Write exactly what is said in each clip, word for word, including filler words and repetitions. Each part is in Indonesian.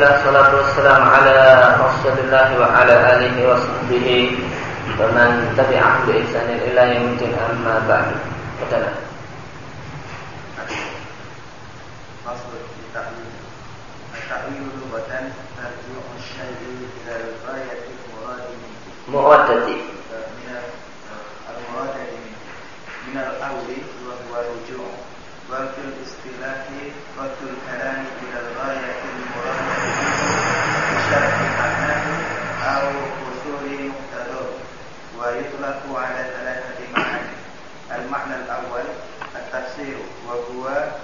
Alhamdulillah, salatu wassalamu ala Rasulillah wa ala alihi wa sahbihi wa man tabi'ahu bi ihsanin ila yaumil amma ba'du. Qadana. Maksud ta'wil. Ta'wil lughatan tarji'u syai'i ila al-ghayati muradihi. Muradati. Min al-muradati min al-awli wa huwa ruju'. Wa fil istilahi qatul kalami ila al-ghayati al-muradati bi syar'i ma'nahu aw usuli muqtadar. Wa yutlaqu 'ala thalathati ma'ani. Al-ma'na al-awwal at-tafsir wa huwa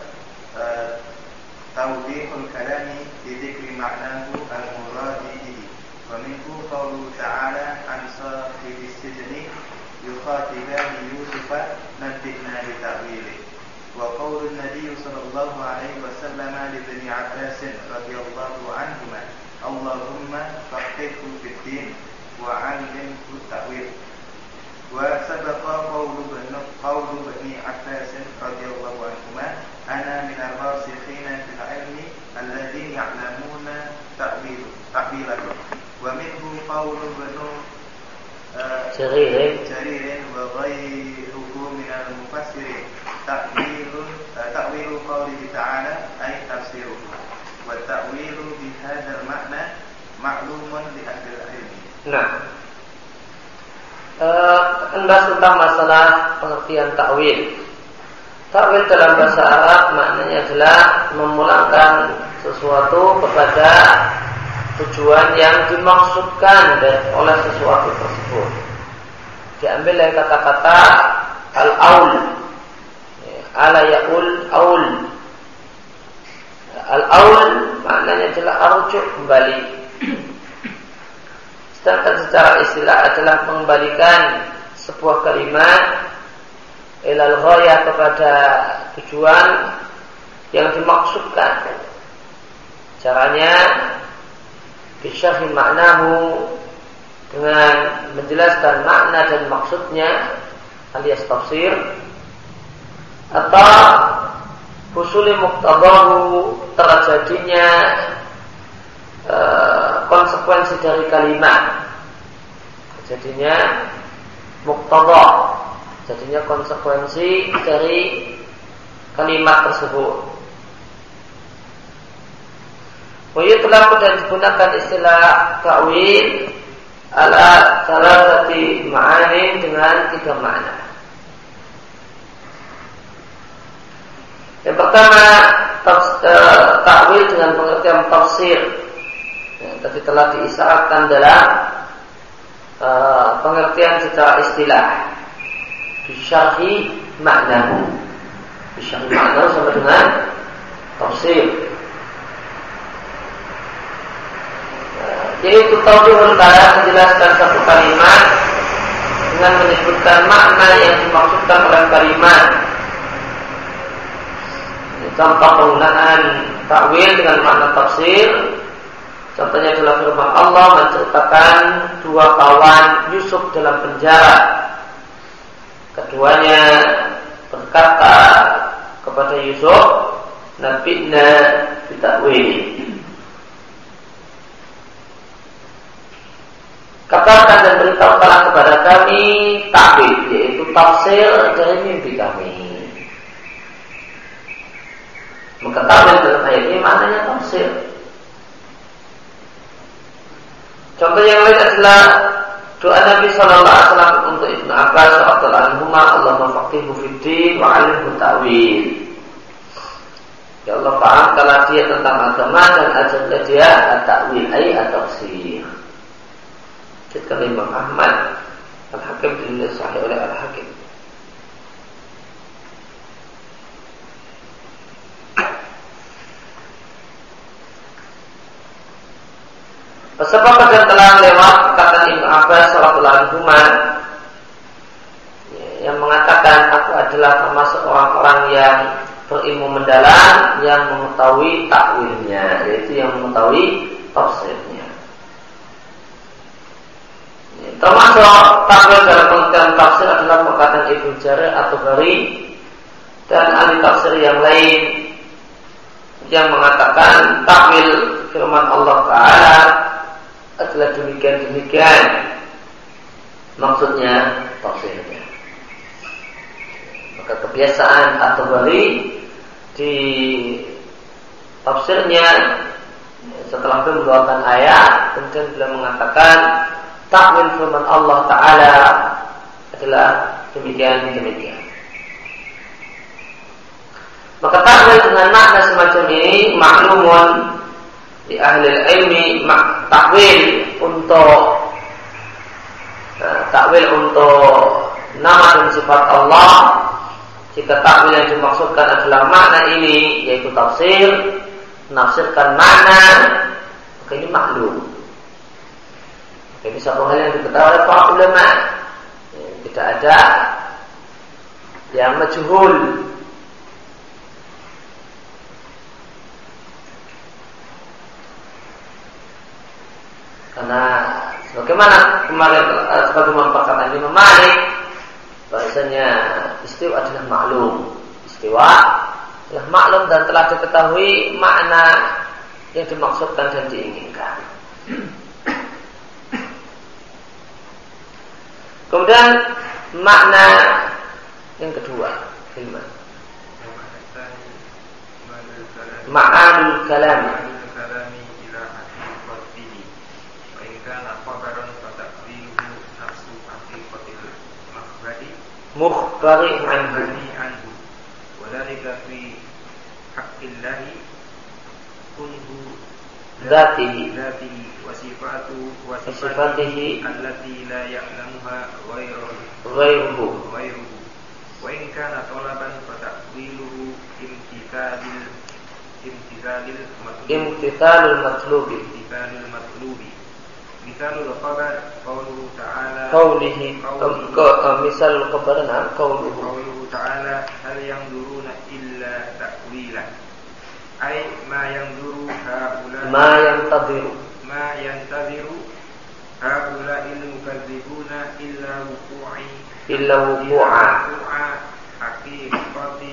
tawdihul kalami bi dzikri ma'nahu al-muradi bihi. Wa minhu qawluhu ta'ala an sahibi sijni yukhatibani yusufa nabbi'na bi ta'wili. Wa qawlun nabiy sallallahu alaihi wasallam li ibni Abbas radhiyallahu anhuma Allahumma faqihhu fid din wa 'allimhu ta'wil. Wa sabaqa qawlu qawlu ibni Abbas radhiyallahu anhuma ana min ar-rasikhina fil ilmi alladhina ya'lamuna ta'wil ta'wilahu. Wa minhu qawlu ibnu Jarir Jarir wa ghayruhu min al-mufassirin ta'wilun ta'wilu qawlihi ta'ala ay tafsiruhu. Wa ta'wilu bi hadzal ma'na ma'lumun li ahli al-ilmi. Nah, Anda tentang masalah pengertian takwil. Takwil dalam bahasa Arab maknanya adalah memulangkan sesuatu kepada tujuan yang dimaksudkan oleh sesuatu tersebut. Diambil dari kata-kata al-aul, ala yaul aul. Al-aul maknanya adalah arujuk kembali. Sedangkan secara istilah adalah mengembalikan sebuah kalimat ilal ghayah kepada tujuan yang dimaksudkan. Caranya bisyarhi maknahu, dengan menjelaskan makna dan maksudnya alias tafsir, atau husuli muqtadahu, terjadinya e, konsekuensi dari kalimat, jadinya muqtadah, jadinya konsekuensi dari kalimat tersebut. Wayutlaku, dan digunakan istilah ta'wil ala thalathati ma'ani, dengan tiga makna. Yang pertama, ta'wil dengan pengertian tafsir, yang tadi telah diisyaratkan dalam uh, pengertian secara istilah. Bisyarhi maknahu, bisyarhi maknahu sama dengan tafsir, yaitu tawdihul kalam, menjelaskan satu kalimat dengan menyebutkan makna yang dimaksudkan oleh kalimat. Contoh penggunaan takwil dengan makna tafsir, contohnya adalah firman Allah menceritakan dua kawan Yusuf dalam penjara. Keduanya berkata kepada Yusuf, nabbi'na bi ta'wil. Katakan dan beritahukanlah kepada kami takwil, yaitu tafsir dari mimpi kami. Maka takwil dalam ayat ini maknanya tafsir. Contoh yang lain adalah doa Nabi Sallallahu Alaihi Wasallam untuk Ibnu Abbas radhiyallahu anhuma, Allahumma faqihhu fid din wa 'allimhu ta'wil. Ya Allah, fahamkanlah dia tentang agama dan ajarlah dia at-ta'wil, ay at-tafsir. Kata Imam Ahmad, Al-Hakim dinilai sahih oleh Al-Hakim. Sebab telah lewat kata Ibnu Abbas radhiyallahu anhu yang mengatakan, aku adalah termasuk orang-orang yang berilmu mendalam, yang mengetahui takwilnya, yaitu yang mengetahui tafsirnya. Termasuk takwil dalam pengertian tafsir adalah perkataan Ibnu Jarir atau Tabari dan ahli tafsir yang lain yang mengatakan takwil firman Allah demikian-demikian maksudnya tafsirnya. Maka kebiasaan At-Tabari di tafsirnya setelah beliau membawakan ayat, kemudian beliau mengatakan takwil firman Allah Ta'ala adalah demikian-demikian. Maka takwil dengan makna semacam ini maklumun di ahli ilmi. Takwil untuk nah, takwil untuk nama dan sifat Allah, jika takwil yang dimaksudkan adalah makna ini, yaitu tafsir, menafsirkan makna, maka ini maklum. Ini satu hal yang diketahui oleh para ulama. Tidak ada yang majhul. Karena sebagaimana kemarin sebagaimana perkataan Imam Malik, bahasanya istiwa adalah maklum. Istiwa adalah maklum dan telah diketahui makna yang dimaksudkan dan diinginkan. Kemudian makna yang kedua, ilmu ma'anul kalam. Mukhbari anhu wadhalika fi haqqillahi kunhu dzatihi wa sifatu wa sifatihi allati la ya'lamuha ghairuhu ghairuhu wa in kana talaban fa ta'wiluhu imtithalil imtithalil imtithalul matlubi imtithalul matlubi. Misalul khabar qauluhu ta'ala qaulihi misalul khabarna qauluhu qauluhu ta'ala hal yanzuruna illa ta'wila ay ma yanzuru haula ma yantadiru ma yantadiru haula il mukadzibuna illa wuqu'i illa wuqu'a haqiqati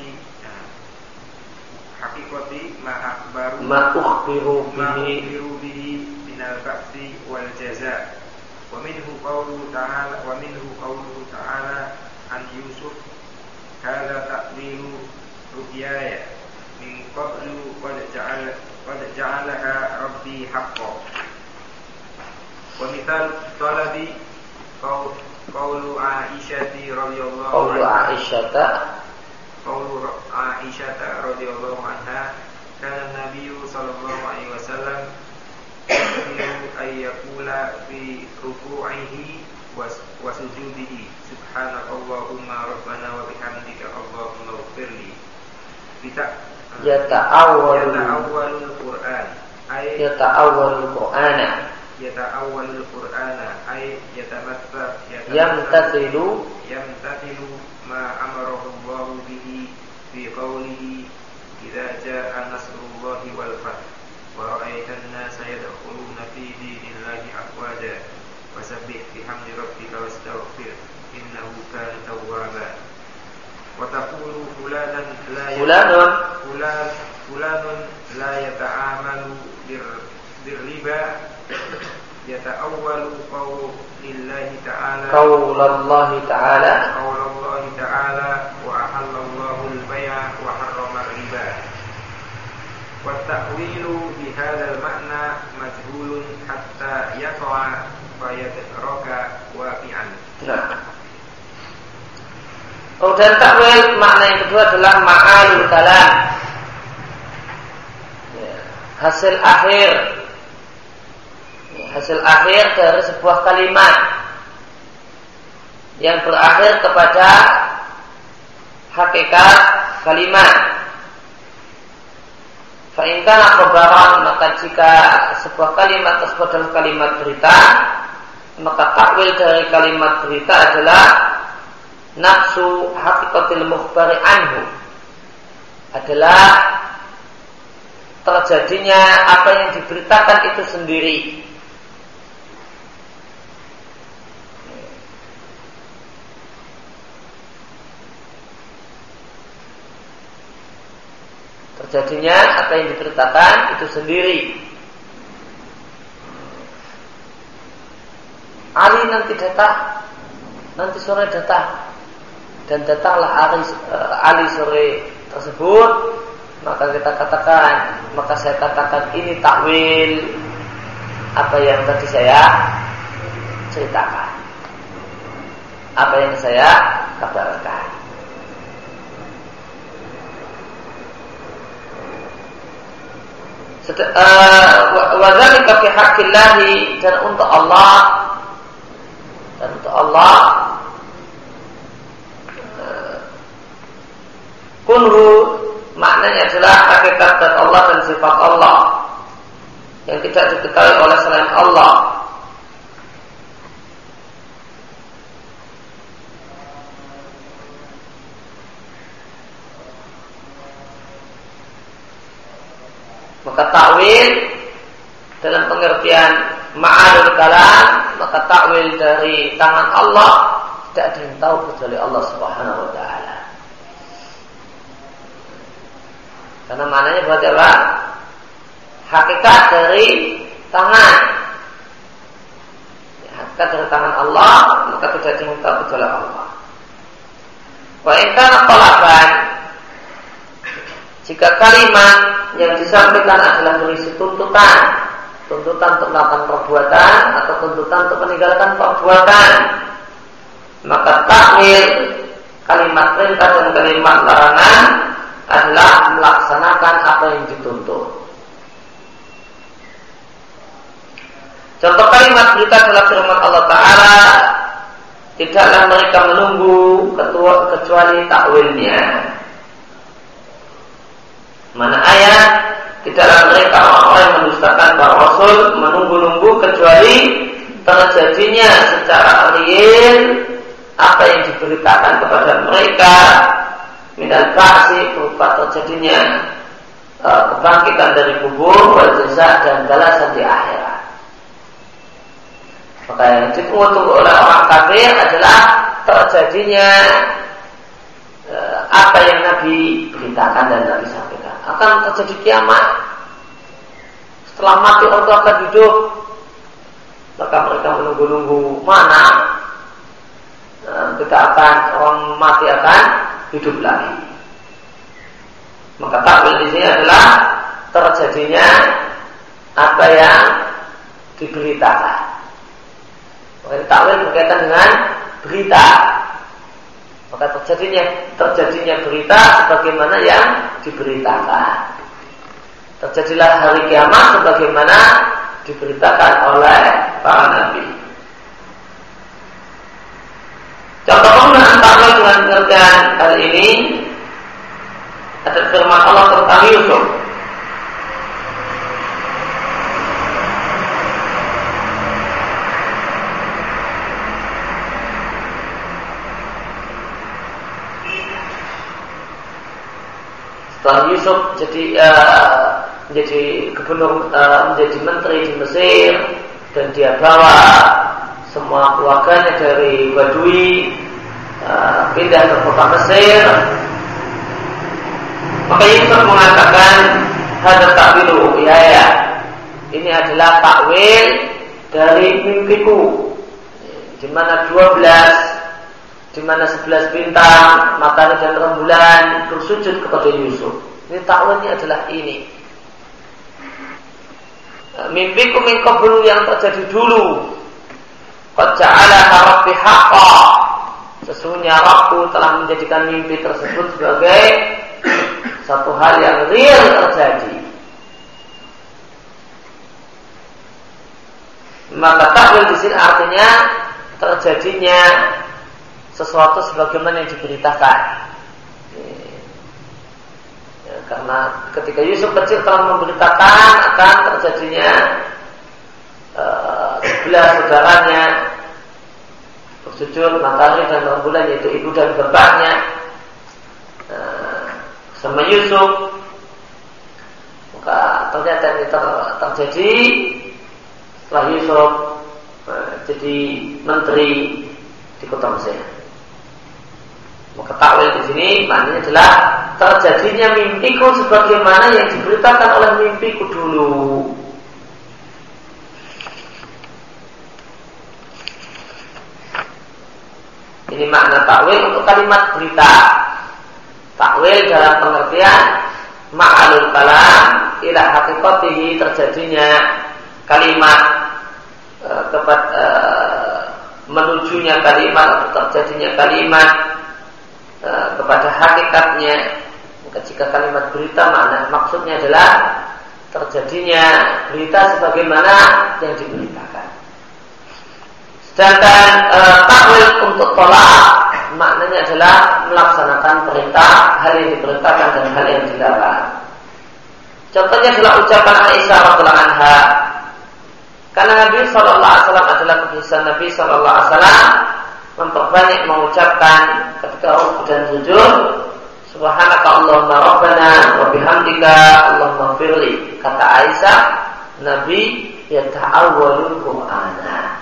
haqiqati ma akhbaru ma ukhbiru bihi al-ba'si wal jaza. Wa minhu qawluhu ta'ala wa minhu qawluhu ta'ala an Yusuf hadza ta'wilu ru'yaya min qablu qad ja'ala qad ja'alaha rabbi haqqan. Wa mithal talabi qawlu Aisyati radhiyallahu qawlu Aisyata qawlu Aisyata radhiyallahu anha kana nabiyyu sallallahu alaihi wasallam ayyakula fi ruku'ihi wa sujudihi subhanakallahumma rabbana wa bihamdika allahumma ighfirli bita yata'awwalul qur'an ay yata'awwalul qur'ana yata'awwalul qur'ana ay yatamassal yamtathilu yamtathilu ma amarahu Allah bihi fi qawlihi idza jaa nasrullahi wal fath wa ra'aitan nasa yadkhuluna fi dinillahi afwaja wasabbih bihamdi rabbika wastaghfir innahu kana tawwaba wa taqulu fulanan la fulanun fulan fulanun la yata'amalu birriba yata'awwalu qawlillahi ta'ala qawlallahi ta'ala qawlallahi ta'ala wa ahallallahu al-bay'a wa harrama ar-riba. والتأويل بهذا المعنى مجهول حتى يقع فيترك واقعا. Nah. Oh, dan takwil makna yang kedua adalah ma'alul kalam. Ya, hasil akhir. Ya, hasil akhir dari sebuah kalimat yang berakhir kepada hakikat kalimat. Fa'inkan khabaran, maka jika sebuah kalimat tersebut adalah kalimat berita, maka takwil dari kalimat berita adalah nafsu hakikatil mukhbari anhu, adalah terjadinya apa yang diberitakan itu sendiri. Terjadinya apa yang diceritakan itu sendiri. Ali nanti datang, nanti sore datang, dan datanglah Ali, Ali sore tersebut, maka kita katakan, maka saya katakan ini takwil apa yang tadi saya ceritakan, apa yang saya kabarkan. Wadzalika fi haqqillahi, dan untuk Allah, dan untuk Allah kunhu maknanya adalah hakikat dan Allah dan sifat Allah yang tidak diketahui oleh selain Allah. Maka takwil dalam pengertian ma'anul kalam, maka takwil dari tangan Allah tidak ada yang tahu kecuali Allah Subhanahu wa taala. Karena maknanya berarti apa? Hakikat dari tangan. Ya, hakikat dari tangan Allah, maka tidak ada yang tahu kecuali Allah. Wa in kana talaban, jika kalimat yang disampaikan adalah berisi tuntutan, tuntutan untuk melakukan perbuatan atau tuntutan untuk meninggalkan perbuatan, maka takwil kalimat perintah dan kalimat larangan adalah melaksanakan apa yang dituntut. Contoh kalimat berita dalam firman Allah Ta'ala, tidaklah mereka menunggu kecuali takwilnya. Mana ayat, tidaklah mereka orang-orang yang mendustakan para rasul menunggu-nunggu kecuali terjadinya secara real apa yang diberitakan kepada mereka minal ba'si, berupa terjadinya uh, kebangkitan dari kubur, wal jaza, dan balasan di akhirat. Maka yang ditunggu-tunggu oleh orang kafir adalah terjadinya uh, apa yang Nabi beritakan dan Nabi sampaikan. Akan terjadi kiamat, setelah mati orang itu akan hidup. Maka mereka menunggu-nunggu mana uh, kita akan, orang mati akan hidup lagi. Maka takwil di sini adalah terjadinya apa yang diberitakan. Maka takwil berkaitan dengan berita. Maka terjadinya terjadinya berita sebagaimana yang diberitakan. Terjadilah hari kiamat sebagaimana diberitakan oleh para nabi. Contoh penggunaan takwil dengan pengertian hal ini ada firman Allah tentang Yusuf. Setelah Yusuf jadi uh, menjadi gubernur, uh, menjadi menteri di Mesir, dan dia bawa semua keluarganya dari Badui uh, pindah ke kota Mesir, maka Yusuf mengatakan hadza ta'wilu ru'yaya, ini adalah takwil dari mimpiku, di mana dua belas, di mana sebelas bintang, matahari dan rembulan bersujud kepada Yusuf. Ini takwilnya adalah ini. Mimpiku min qablu, yang terjadi dulu. Qad ja'alaha rabbi haqqan, sesungguhnya Rabbku telah menjadikan mimpi tersebut sebagai satu hal yang real terjadi. Maka takwil di sini artinya terjadinya sesuatu sebagaimana yang diberitakan. Ya, karena ketika Yusuf kecil telah memberitakan akan terjadinya uh, sebelah saudaranya bersujud matahari dan rembulan, yaitu ibu dan bapaknya, uh, sama Yusuf. Maka ternyata ini ter- terjadi setelah Yusuf uh, jadi menteri di kota Mesir. Maka takwil di sini maknanya adalah terjadinya mimpiku sebagaimana yang diberitakan oleh mimpiku dulu. Ini makna takwil untuk kalimat berita. Takwil dalam pengertian ma'alul kalam ila haqiqatihi, terjadinya kalimat e, kepada e, menujunya kalimat atau terjadinya kalimat e, kepada hakikatnya. Maka jika kalimat berita makna maksudnya adalah terjadinya berita sebagaimana yang diberitakan. Sedangkan e, takwil untuk tolak maknanya adalah melaksanakan perintah, hal yang diperintahkan dan hal yang dilarang. Contohnya adalah ucapan Aisyah radhiyallahu anha. Karena Nabi sallallahu alaihi wasallam adalah kebiasaan Nabi sallallahu alaihi wasallam memperbanyak mengucapkan ketika rukuk dan sujud, Subhanaka Allahumma Rabbana wa bihamdika Allahumma firli. Kata Aisyah, Nabi yata'awwalul Qur'ana.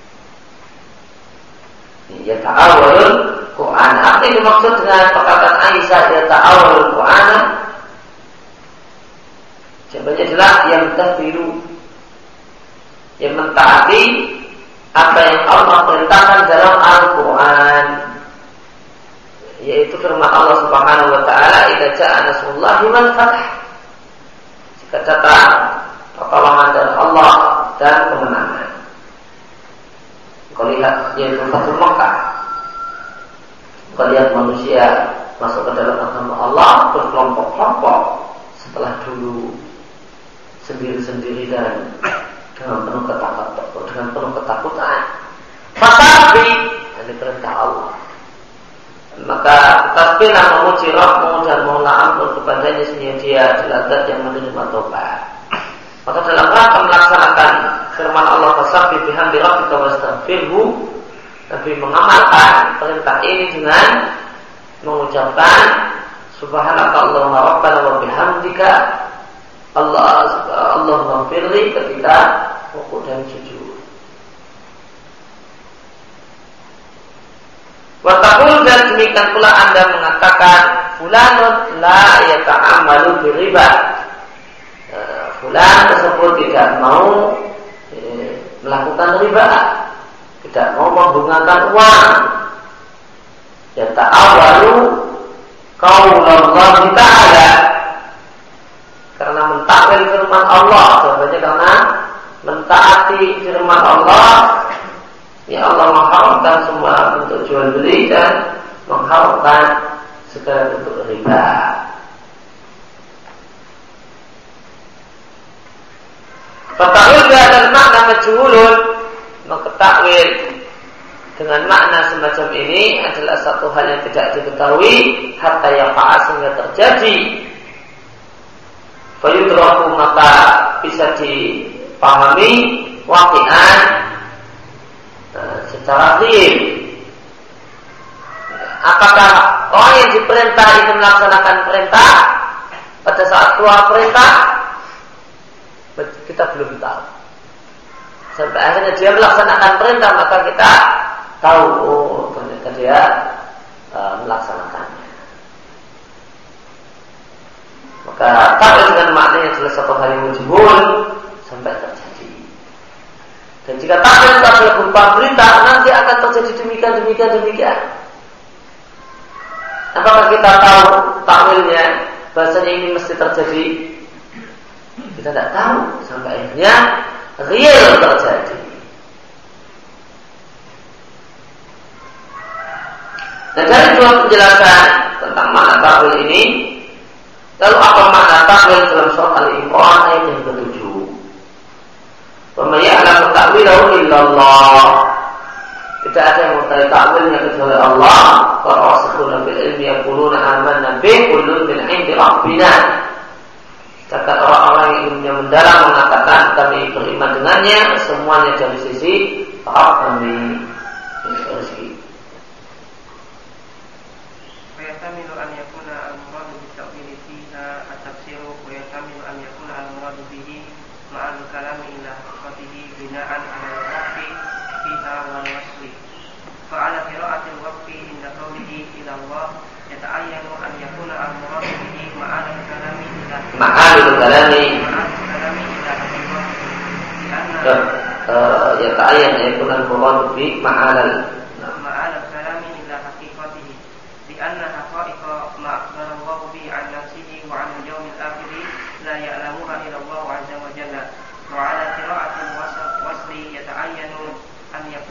Yata'awwalul Qur'ana. Apa yang dimaksud dengan perkataan Aisyah yata'awwalul Qur'ana? Jawabannya adalah yang tafiru, yang mentaati apa yang Allah perintahkan dalam Al-Quran, yaitu firman Allah Subhanahu Wa Taala, "Idza ja'a nasrullahi wal fath." Jika datang pertolongan dari Allah dan kemenangan. Kau lihat yaitu Fathul Makkah. Kau lihat manusia masuk ke dalam agama Allah berkelompok-kelompok setelah dulu sendiri-sendiri dan dengan penuh ketakutan, dengan penuh ketakutan. Tapi ini perintah Allah. Maka tasbihlah memuji Rabbmu dan mohonlah ampun kepadanya, sesungguhnya Dia adalah Zat yang menerima tobat. Maka dalam rangka melaksanakan firman Allah, fasabbih bihamdi rabbika wastaghfirhu, Nabi mengamalkan perintah ini dengan mengucapkan Subhanaka Allahumma Rabbana wa bihamdika Allah Allahumma firli ketika rukuk dan sujud. Wa taqul, dan demikian pula Anda mengatakan fulanun la yata'amalu biriba. Fulan tersebut tidak mau eh, melakukan riba, tidak mau membungakan uang. Yata'awalu qaulallahi ta'ala, karena mentakwil firman Allah. Jawabannya karena mentaati firman Allah. Ya Allah mengharamkan semua bentuk jual beli dan mengharamkan segala bentuk riba. Fatakwil dan makna majhulun, maka takwil dengan makna semacam ini adalah satu hal yang tidak diketahui hatta yaqa, sehingga terjadi. Fayudraku, maka bisa dipahami waqi'an uh, secara real. Apakah orang yang diperintah itu melaksanakan perintah pada saat keluar perintah? Kita belum tahu. Sampai akhirnya dia melaksanakan perintah, maka kita tahu, oh ternyata dia uh, melaksanakannya. Maka takwil dengan maknanya adalah satu hal yang majhul sampai terjadi. Dan jika takwil adalah berupa berita, nanti akan terjadi demikian, demikian, demikian. Apakah kita tahu takwilnya bahasanya ini mesti terjadi? Kita tidak tahu sampai akhirnya real terjadi. Dan dari dua penjelasan tentang makna takwil ini, lalu apa makna takwil dalam surat Al-Imran ayat yang ketujuh? Wa may ya'lamu ta'wilahu illallah. Tidak ada yang mengetahui takwilnya kecuali Allah. Wa rasikhuna fil ilmi yaquluna amanna bihi kullun min 'indi rabbina. Sedangkan orang-orang yang ilmunya mendalam mengatakan kami beriman dengannya, semuanya dari sisi Rabb kami. Rezeki. ويحتمل أن يكون المراد بالتأويل فيها التفسير، ويحتمل أن يكون المراد به مع الكلام إلى حقيقته بناء على الوقف فيها والوصف. فعلى قراءة الوقف عند قوله إلى الله يتعين أن يكون المراد به مع الكلام إلى معاني الكلام إلى حقيقته، يتعين أن يكون المراد به مع مع الكلام إلى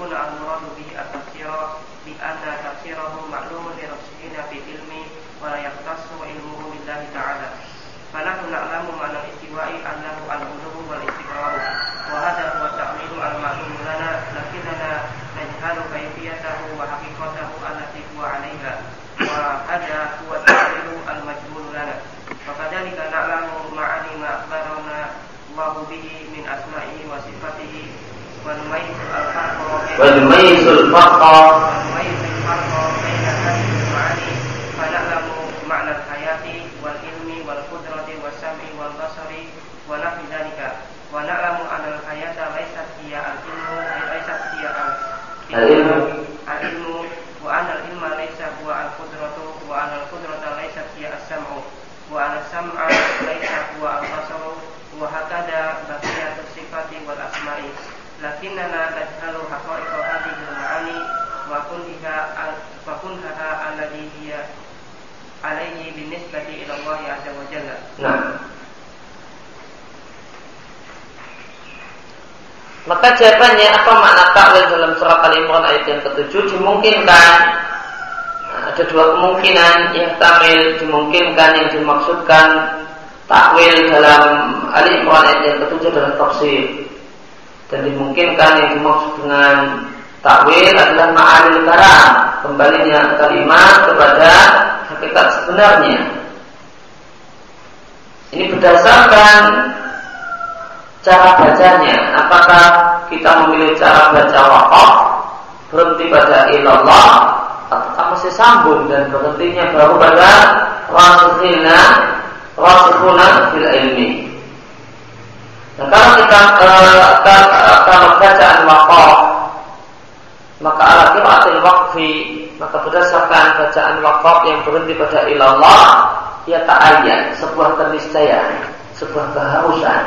yakuna al-muradu bihi at-tafsira bi anna tafsirahu ma'lumun li rasulina fi ilmi wa la yaqtasu ilmuhu billahi ta'ala. Fanahnu na'lamu ma'na istiwa'i annahu al-uluwu wal istiqraru wa hadha huwa ta'milu al-ma'lum lana lakinnana najhalu kayfiyatahu wa haqiqatahu allati huwa 'alayha wa hadha huwa ta'milu al-majhul lana. Fakadzalika na'lamu ma'ani ma akhbarana Allahu bihi min asma'ihi wa sifatihi wa numayyizu al-farqa wa numayyizu al-farqa wa numayyizu al-farqa baina hadhihi al-ma'ani fa na'lamu ma'na al-hayati wal ilmi wal qudrati was sam'i wal basari wa nahwi dzalika wa na'lamu anna al-hayata laysat hiya al-ilmu laysat hiya al-ilmu al-ilmu wa anna al-ilma laysa huwa al-qudratu wa anna al-qudrata laysat hiya as-sam'u wa anna as-sam'a laysa huwa al-basaru wa hakada baqiyatu sifati wal asma'i lakinnana tajhalu haqa'iqa hadhihi al-ma'ani wa kunha wa kunha alladhi hiya alayhi binisbati ila Allah azza wa jalla. Nah, maka jawabannya apa makna takwil dalam surat Al-Imran ayat yang ketujuh? Dimungkinkan, ada dua kemungkinan yang tamil, dimungkinkan yang dimaksudkan takwil dalam Al-Imran ayat yang ketujuh adalah tafsir, dan dimungkinkan yang dimaksud dengan takwil adalah ma'anil kalam, kembalinya kalimat kepada hakikat sebenarnya. Ini berdasarkan cara bacanya. Apakah kita memilih cara baca waqaf berhenti pada ilallah, atau masih sambung dan berhentinya baru pada rasikhina rasikhuna fil ilmi. Nah, kalau kita uh, kalau bacaan waqaf, maka ala qiraatil waqfi, maka berdasarkan bacaan waqaf yang berhenti pada ilallah, ya ta'ayyan, sebuah keniscayaan, sebuah keharusan.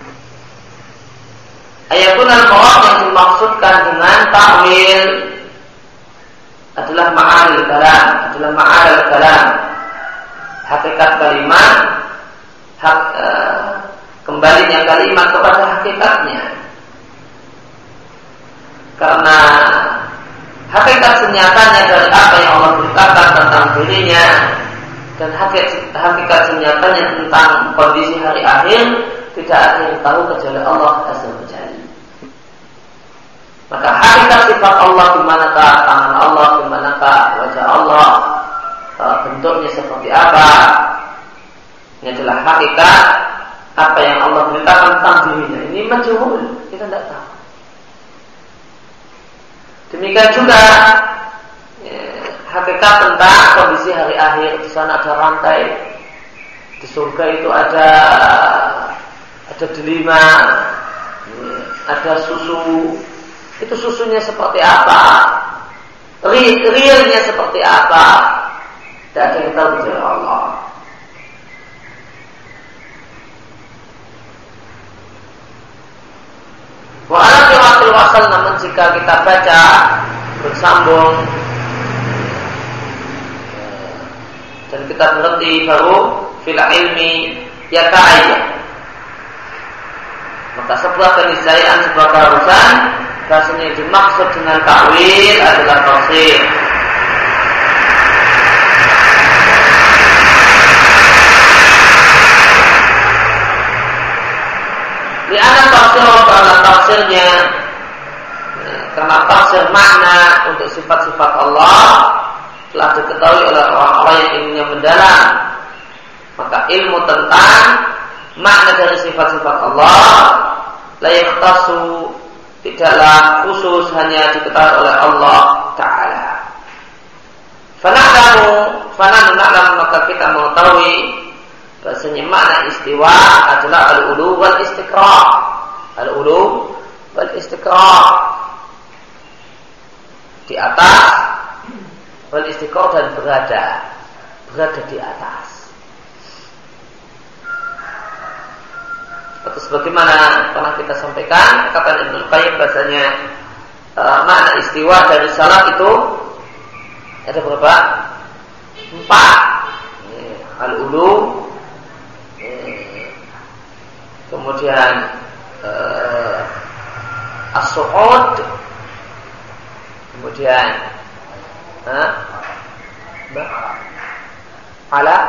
Ayatun al-murad yang dimaksudkan dengan ta'wil adalah ma'anil kalam, adalah ma'anil kalam, hakikat kalimat, hak, uh, kembalinya kalimat kepada hakikatnya. Karena hakikat senyatanya dari apa yang Allah beritakan tentang dirinya, dan hakikat, hakikat senyatanya tentang kondisi hari akhir, tidak ada yang tahu kecuali Allah azza wa jalla. Maka hakikat sifat Allah, di manakah tangan Allah, di manakah wajah Allah, bentuknya seperti apa, ini adalah hakikat apa yang Allah beritakan tentang dirinya. Ini majhul, kita tidak tahu. Demikian juga ya, hakikat tentang kondisi hari akhir. Di sana ada rantai, di surga itu ada ada delima, ya, ada susu. Itu susunya seperti apa, realnya seperti apa, tidak ada yang tahu kecuali Allah. Wa ala qiraatil wasal, namun jika kita baca bersambung dan kita berhenti baru fil ilmi ya ta'ayyan, maka sebuah keniscayaan, sebuah keharusan, bahasanya yang dimaksud dengan ta'wil adalah tafsir. Li'anna tafsir karena tafsirnya, karena tafsir makna untuk sifat-sifat Allah telah diketahui oleh orang-orang yang ilmunya mendalam. Maka ilmu tentang makna dari sifat-sifat Allah la yaqtasu, tidaklah khusus hanya diketahui oleh Allah Ta'ala. Fana'lamu fana'lamu na'lamu, maka kita mengetahui bahasanya makna istiwa adalah al-ulu wal istiqra'. Al-ulu wal istiqra', di atas, wal istiqra' dan berada, berada di atas. Atau sebagaimana pernah kita sampaikan, kata Ibnu Qayyim bahasanya uh, makna istiwa dari salaf itu ada berapa? Empat. Al-ulu, kemudian uh, as-su'ud, Kemudian Hah? Ala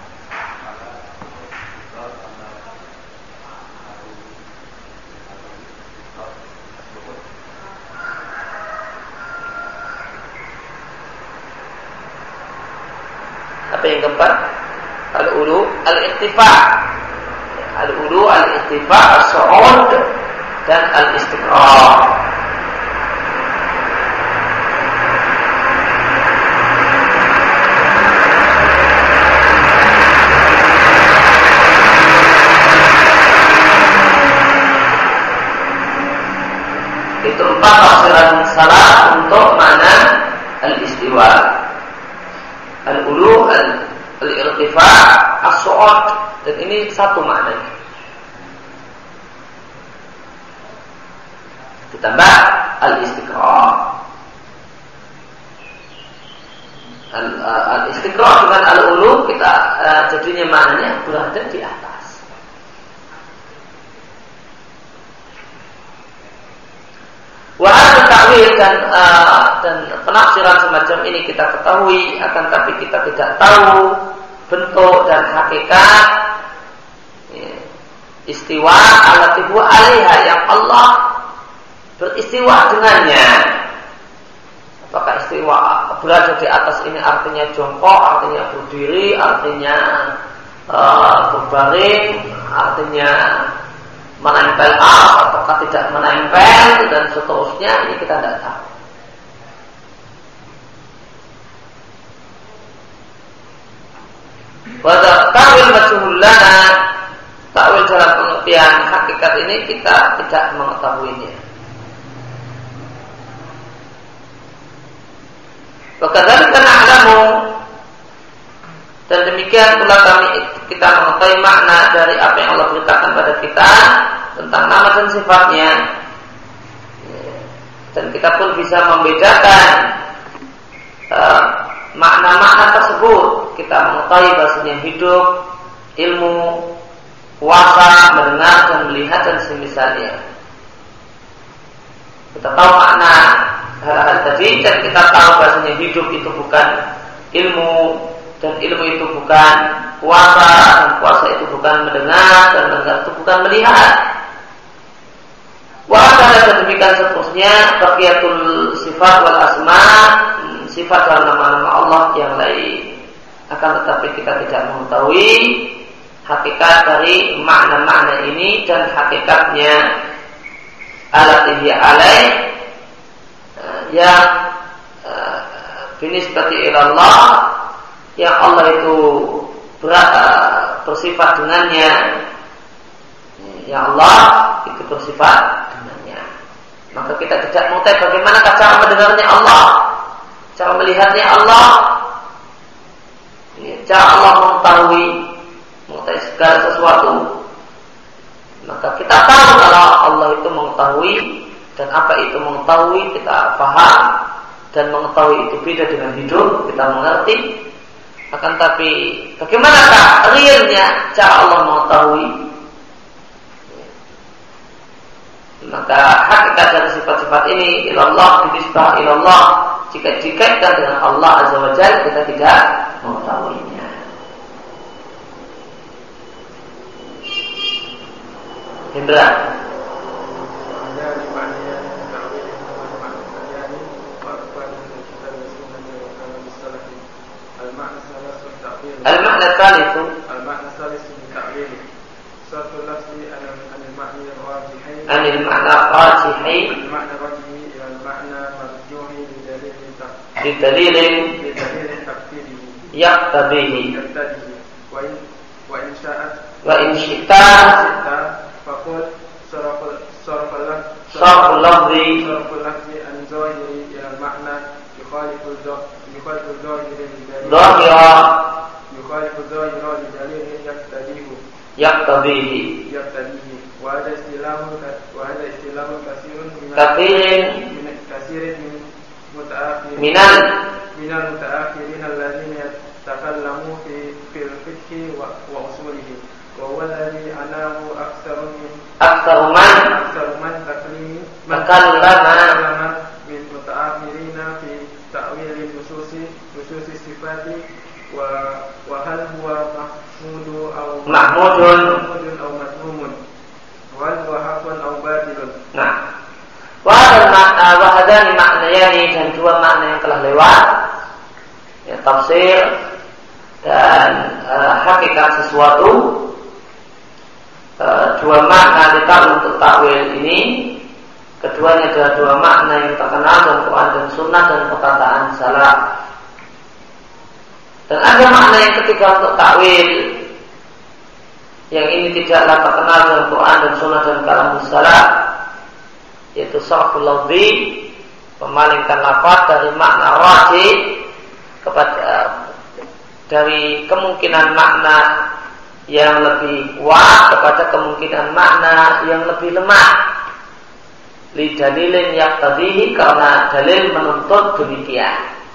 apa yang keempat? Al-ulu al-irtifa. Al-ulu al-irtifa, as-su'ud dan al-istiqrar. Itu empat tafsiran salah untuk makna al-istiwa. Al-ulu, al-irtifa, as-su'ud, dan ini satu maknanya. Ditambah al-istiqrar. Al-istiqrar dengan al-ulu kita uh, jadinya maknanya berada di atas. Wahai takwil dan uh, dan penafsiran semacam ini kita ketahui, akan tapi kita tidak tahu bentuk dan hakikat ya, istiwa allati huwa alaiha yang Allah beristiwa dengannya. Apakah istiwa berada di atas ini artinya jongkok, artinya berdiri, artinya uh, berbaring, artinya menempel ars ataukah tidak menempel dan seterusnya, ini kita tidak tahu. Pada takwil majhul lana, takwil dalam pengertian hakikat ini kita tidak mengetahuinya. Wakadzalika na'lamu, dan demikian pula kami kita mengetahui makna dari apa yang Allah beritakan pada kita tentang nama dan sifatnya, dan kita pun bisa membedakan uh, makna-makna tersebut. Kita mengetahui bahasanya hidup, ilmu, kuasa, mendengar dan melihat dan semisalnya. Kita tahu makna hal-hal tadi, dan kita tahu bahasanya hidup itu bukan ilmu, dan ilmu itu bukan kuasa, dan kuasa itu bukan mendengar, dan mendengar itu bukan melihat. Wa'ala dan demikian seterusnya, baqiyatul sifat wal asma, sifat dan nama-nama Allah yang lain. Akan tetapi kita tidak mengetahui hakikat dari makna-makna ini dan hakikatnya alatihi alaih yang binisbati ilallah, yang Allah itu bersifat dengannya, yang Allah itu bersifat dengannya. Maka kita tidak mengetahui bagaimana cara mendengarnya Allah, cara melihatnya Allah, cara Allah mengetahui mengetahui segala sesuatu. Maka kita tahu kalau Allah itu mengetahui, dan apa itu mengetahui kita paham, dan mengetahui itu beda dengan hidup, kita mengerti. Akan tapi bagaimanakah realnya cara Allah mengetahui? Maka hakikat dari sifat-sifat ini ilallah, binisbah ilallah, jika dikaitkan dengan Allah Azza wa Jalla, kita tidak mengetahuinya. Hendra. Al-makna tsalitsu al-makna tsalitsu min ta'wil sarfu lafzi an al-ma'ni ar-rajihain an al-ma'na ar-rajihain al-ma'na ar-rajihi ila al-ma'na marjuhi li dalilin li dalilin li dalilin taqdiri yaqtadihi yaqtadihi wa in wa in sha'at wa in syi'ta faqul sarfu sarfu sarfu lafzi sarfu lafzi an zahiri ila al-ma'na yukhalifu yukhalifu zahiri li dalilin dhahira yukhalifu zahira li dalilin yaqtadihi yaqtadihi yaqtadihi wa hadha istilahu wa hadha istilahu katsirun min kathirin min katsirin min mutaakhirin minal minal mutaakhirin alladhina takallamu fi fil fiqh wa wa usulihi wa huwa alladhi anahu aktsaru min aktsaru man aktsaru man taklimi takallama min mutaakhirin sifati wa wa hal huwa mahmudu aw mahmudun mahmudun aw madmumun wa hal huwa haqqun aw batilun. Nah, wahadani makna wahadani maknayani, dan dua makna yang telah lewat, ya, tafsir dan uh, hakikat sesuatu. Uh, dua makna kita untuk takwil ini, keduanya adalah dua makna yang terkenal dalam Quran dan Sunnah dan perkataan salaf. Dan ada makna yang ketiga untuk takwil, yang ini tidaklah terkenal dalam Quran dan Sunnah dan kalam salaf, yaitu sarful lafzi, memalingkan lafaz dari makna rajih kepada uh, dari kemungkinan makna yang lebih kuat kepada kemungkinan makna yang lebih lemah. Li dalilin yaqtadihi, karena dalil menuntut demikian.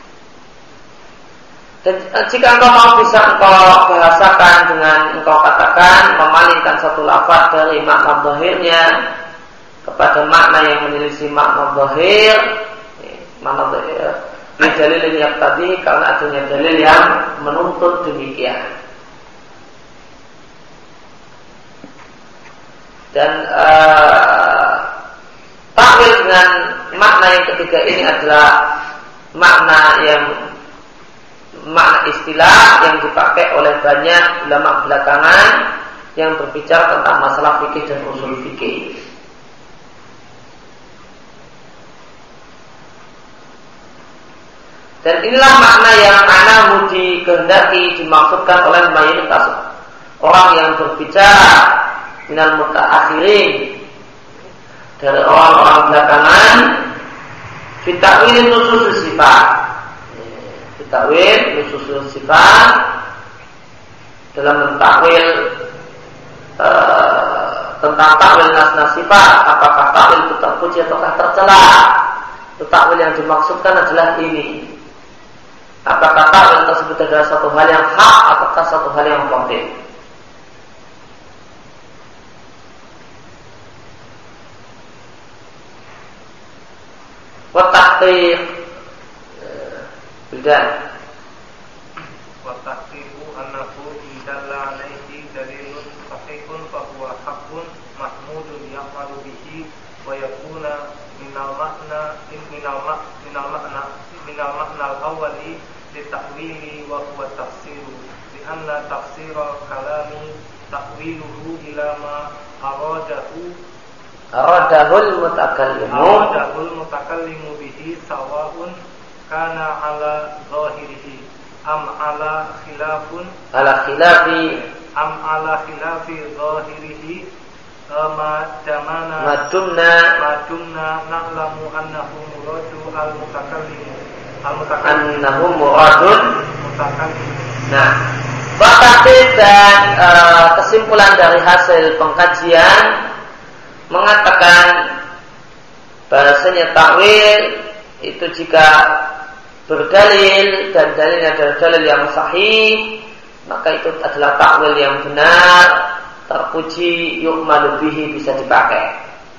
Dan jika engkau mau bisa engkau bahasakan dengan engkau katakan memalingkan satu lafaz dari makna zahirnya kepada makna yang menyelisih makna zahir, makna zahir, li dalilin yaqtadihi, karena adanya dalil yang menuntut demikian. Dan uh, takwil dengan makna yang ketiga ini adalah makna yang makna istilah yang dipakai oleh banyak ulama belakangan yang berbicara tentang masalah fikih dan usul fikih. Dan inilah makna yang anahu dikehendaki dimaksudkan oleh mayoritas orang yang berbicara minal mutaakhirin, dari orang-orang belakangan, fitakwil nusus sifat, fitakwil nusus sifat dalam mentakwil uh, tentang takwil nas-nas sifat, apakah takwil itu terpuji ataukah tercela. Takwil yang dimaksudkan adalah ini, apakah takwil tersebut adalah satu hal yang hak ataukah satu hal yang batil. Watahqiq bidan watahqiqu annahu idalla alaihi dalilun sahihun fa huwa haqqun mahmudun yaqalu bihi wa yakuna minal makna minal makna minal makna minal makna al-awwali li ta'wili wa huwa tafsiru li anna tafsira kalami ta'wiluhu ila ma aradahu Aradahul mutakallimu Aradahul mutakallimu bihi sawa'un kana ala zahirihi am ala khilafun ala khilafi am ala khilafi zahirihi ma damana madumna madumna na'lamu annahu muradu al mutakallimu al mutakallimu annahu muradun mutakallimu. Nah, Bapak dan uh, kesimpulan dari hasil pengkajian mengatakan bahasanya takwil itu jika berdalil dan dalilnya adalah dalil yang sahih, maka itu adalah takwil yang benar, terpuji, yu'malu bihi, bisa dipakai.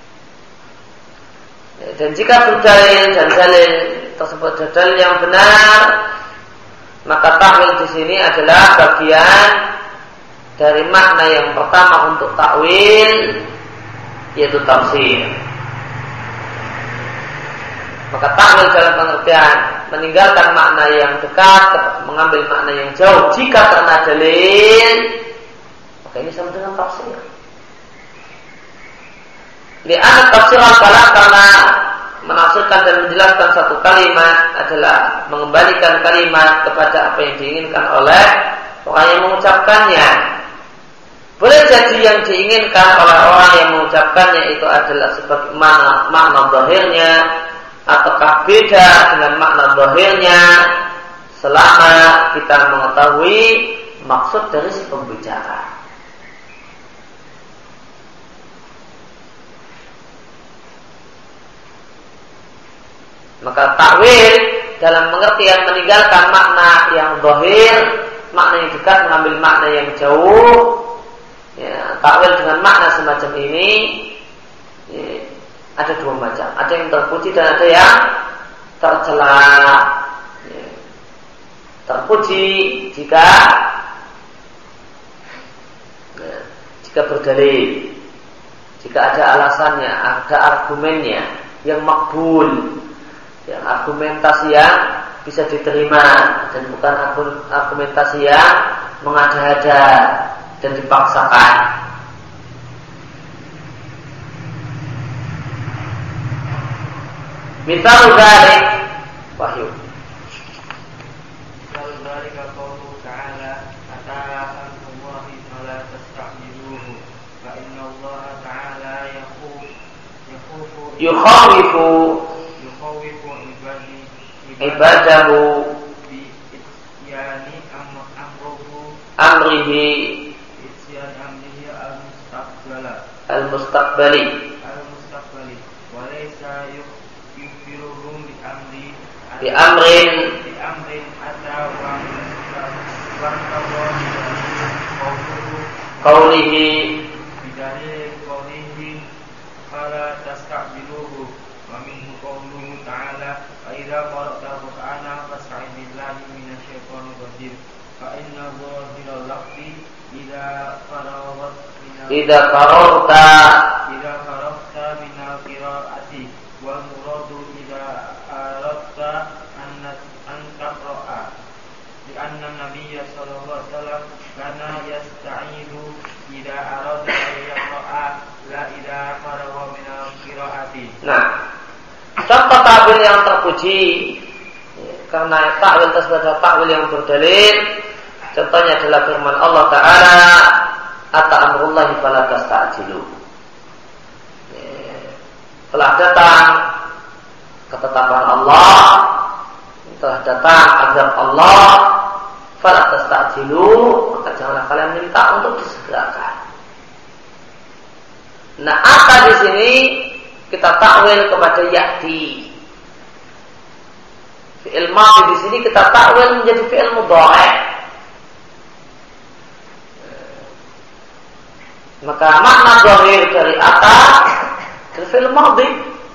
Dan jika berdalil dan dalil tersebut adalah dalil yang benar, maka takwil di sini adalah bagian dari makna yang pertama untuk takwil, yaitu tafsir. Maka takwil dalam pengertian meninggalkan makna yang dekat, mengambil makna yang jauh jika karena dalil, maka ini sama dengan tafsir. Li'anna tafsir al-kalam, karena menafsirkan dan menjelaskan satu kalimat adalah mengembalikan kalimat kepada apa yang diinginkan oleh orang yang mengucapkannya. Boleh jadi yang diinginkan oleh orang yang mengucapkannya itu adalah sebagai makna, makna zahirnya, ataukah beda dengan makna zahirnya, selama kita mengetahui maksud dari si pembicara. Maka takwil dalam pengertian meninggalkan makna yang zahir, makna yang dekat, mengambil makna yang jauh. Ya, takwil dengan makna semacam ini, ya, ada dua macam. Ada yang terpuji dan ada yang tercela. Ya. terpuji jika ya, jika berdalil, jika ada alasannya, ada argumennya yang makbul, yang argumentasi yang bisa diterima dan bukan argumentasi yang mengada-ada dan dipaksakan. Misal dzalik wahyu. Misal dzalik qaulu ta'ala ata'ala Allahi fala tasta'jiluhu fa inna Allah ta'ala yaqul yaqufu yukhawifu yukhawifu ibadi ibadahu bi isyani amruhu amrihi isyani amrihi al-mustaqbala al-mustaqbali al-mustaqbali wa laysa yukhbiruhum bi amri bi amrin bi amrin hatta wa wa qawluhu qawlihi bidalil qawlihi fala tasta'jiluhu wa minhu qawluhu ta'ala fa idza qara'ta al-qur'ana fasta'id billahi minasyaitonir rajim fa inna dhahira lafzi idza qara'at idza qara'ta idza qara'ta min al-qira'ati wal muradu idza aradta an an taqra'a li anna nabiyya sallallahu alaihi wasallam kana yasta'idu idza arada an yaqra'a la idza qara'a min al-qira'ati. Nah, contoh ta'wil yang terpuji karena ta'wil tersebut adalah ta'wil yang berdalil. Contohnya adalah firman Allah Ta'ala ata amrullahi fala tasta'jilu. Telah datang ketetapan Allah, telah datang azab Allah, fala tasta'jilu, maka janganlah kalian minta untuk disegerakan. Nah, apa di sini kita takwil kepada ya'ti. Fi'il madhi di sini kita takwil menjadi fi'il mudhari'. Maka makna zahir dari ata dari fi'il madhi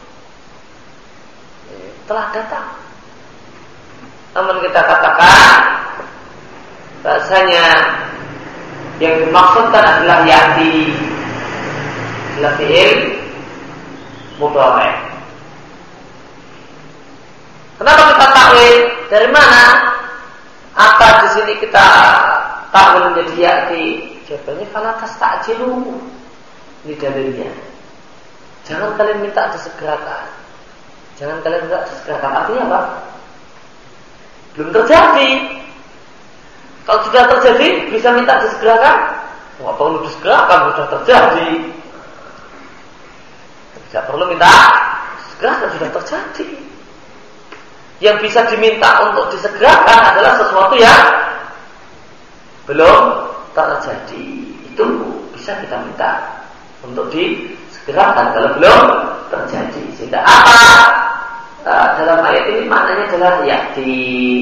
telah datang. Namun kita katakan bahasanya yang dimaksudkan adalah ya'ti, adalah fi'il mudhari'. Kenapa kita takwil? Dari mana? Apa di sini kita takwil menjadi ya'ti? Jawabannya fala tasta'jilu. Ini dalilnya. Jangan kalian minta disegerakan. Jangan kalian minta disegerakan. Artinya apa? Belum terjadi. Kalau sudah terjadi, bisa minta disegerakan? Nggak perlu disegerakan, sudah terjadi. Tidak perlu minta disegerakan, sudah terjadi. Yang bisa diminta untuk disegerakan adalah sesuatu yang belum terjadi. Itu bisa kita minta untuk disegerakan kalau belum terjadi. Sehingga apa? Uh, dalam ayat ini maknanya adalah ya'ti.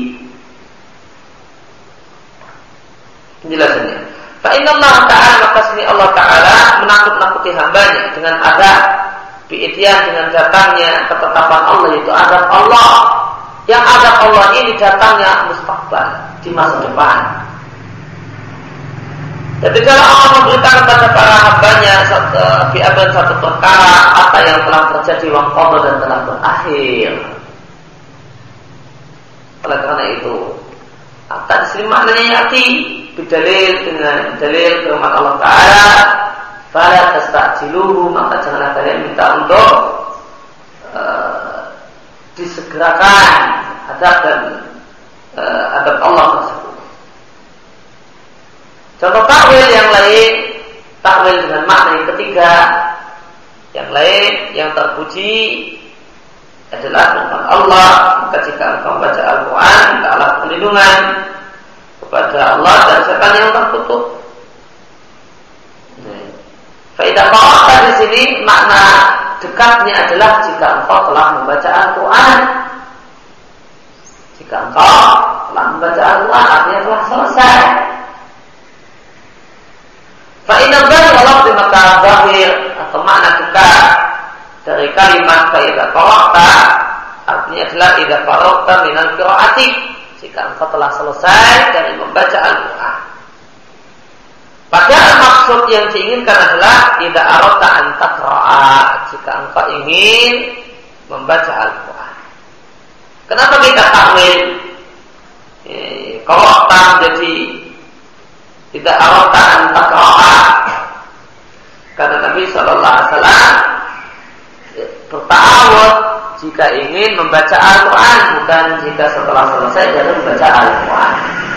Penjelasannya. Fa inna Allah Ta'ala, maka sini Allah Ta'ala menakut-nakuti hambanya dengan azab bi'ityan, dengan datangnya ketetapan Allah, yaitu azab Allah. Yang azab Allah ini datangnya mustaqbal, di masa depan. Jadi kalau Allah memberitakan kepada para hambanya bi'aban satu perkara apa yang telah terjadi waqada dan telah berakhir. Oleh karena itu, akan disini maknanya ya'ti bidalil dengan dalil firman Allah Ta'ala fala tasta'jiluhu, maka janganlah kalian minta untuk uh, disegerakan adab dan uh, adab Allah tersebut. Contoh takwil yang lain, takwil dengan makna yang ketiga, yang lain yang terpuji adalah firman Allah, maka jika engkau membaca Al-Quran, mintalah perlindungan kepada Allah dari setan yang terkutuk. Faidah qara'ta di sini makna dekatnya adalah jika engkau telah membaca Al-Quran. Jika engkau telah membaca Al-Quran, artinya telah selesai. Faidah qara'ta di maka zahir atau makna dekat dari kalimat faidah qara'ta artinya adalah idza qara'ta minal qira'ati, jika engkau telah selesai dari membaca Al-Quran. Padahal maksud yang diinginkan adalah idza aradta an taqra'a, jika engkau ingin membaca Al-Quran. Kenapa kita takwil? Eh, kalau tak jadi idza aradta an taqra'a, karena Nabi Shallallahu Alaihi Wasallam bertawud jika ingin membaca Al-Quran, bukan jika setelah selesai dari membaca Al-Quran.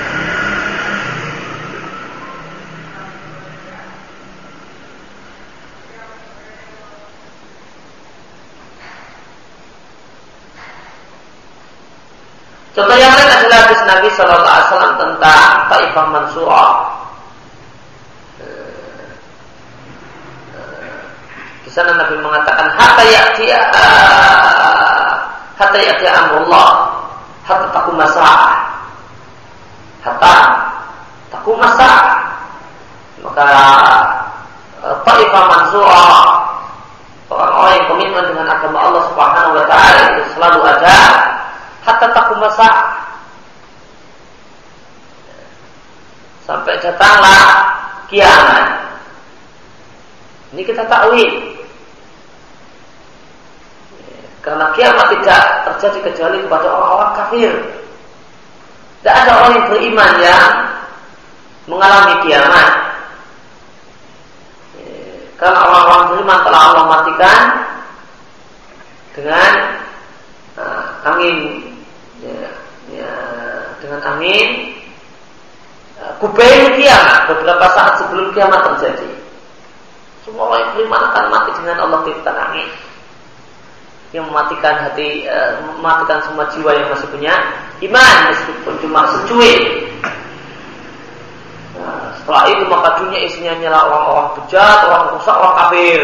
Contoh yang lain adalah hadis Nabi Shallallahu Alaihi Wasallam tentang Taifah Mansurah. Di sana Nabi mengatakan hatta ya'ti hatta ya'ti amrullah hatta taqum as-sa'ah, hatta taqum as-sa'ah. Maka Taifah Mansurah, orang-orang yang komitmen dengan agama Allah Subhanahu wa taala itu selalu ada hatta taqum as-sa'ah, sampai datanglah kiamat. Ini kita takwil. Karena kiamat tidak terjadi kecuali kepada orang-orang kafir. Tidak ada orang yang beriman yang mengalami kiamat. Karena orang-orang beriman telah Allah matikan dengan uh, angin, ya, ya, dengan angin uh, kubail kiamat beberapa saat sebelum kiamat terjadi. Semua orang yang beriman akan mati dengan Allah tiupkan angin yang mematikan hati, uh, mematikan semua jiwa yang masih punya iman meskipun cuma secuil. Nah, setelah itu maka dunia isinya nyala orang-orang bejat, orang rusak, orang kafir.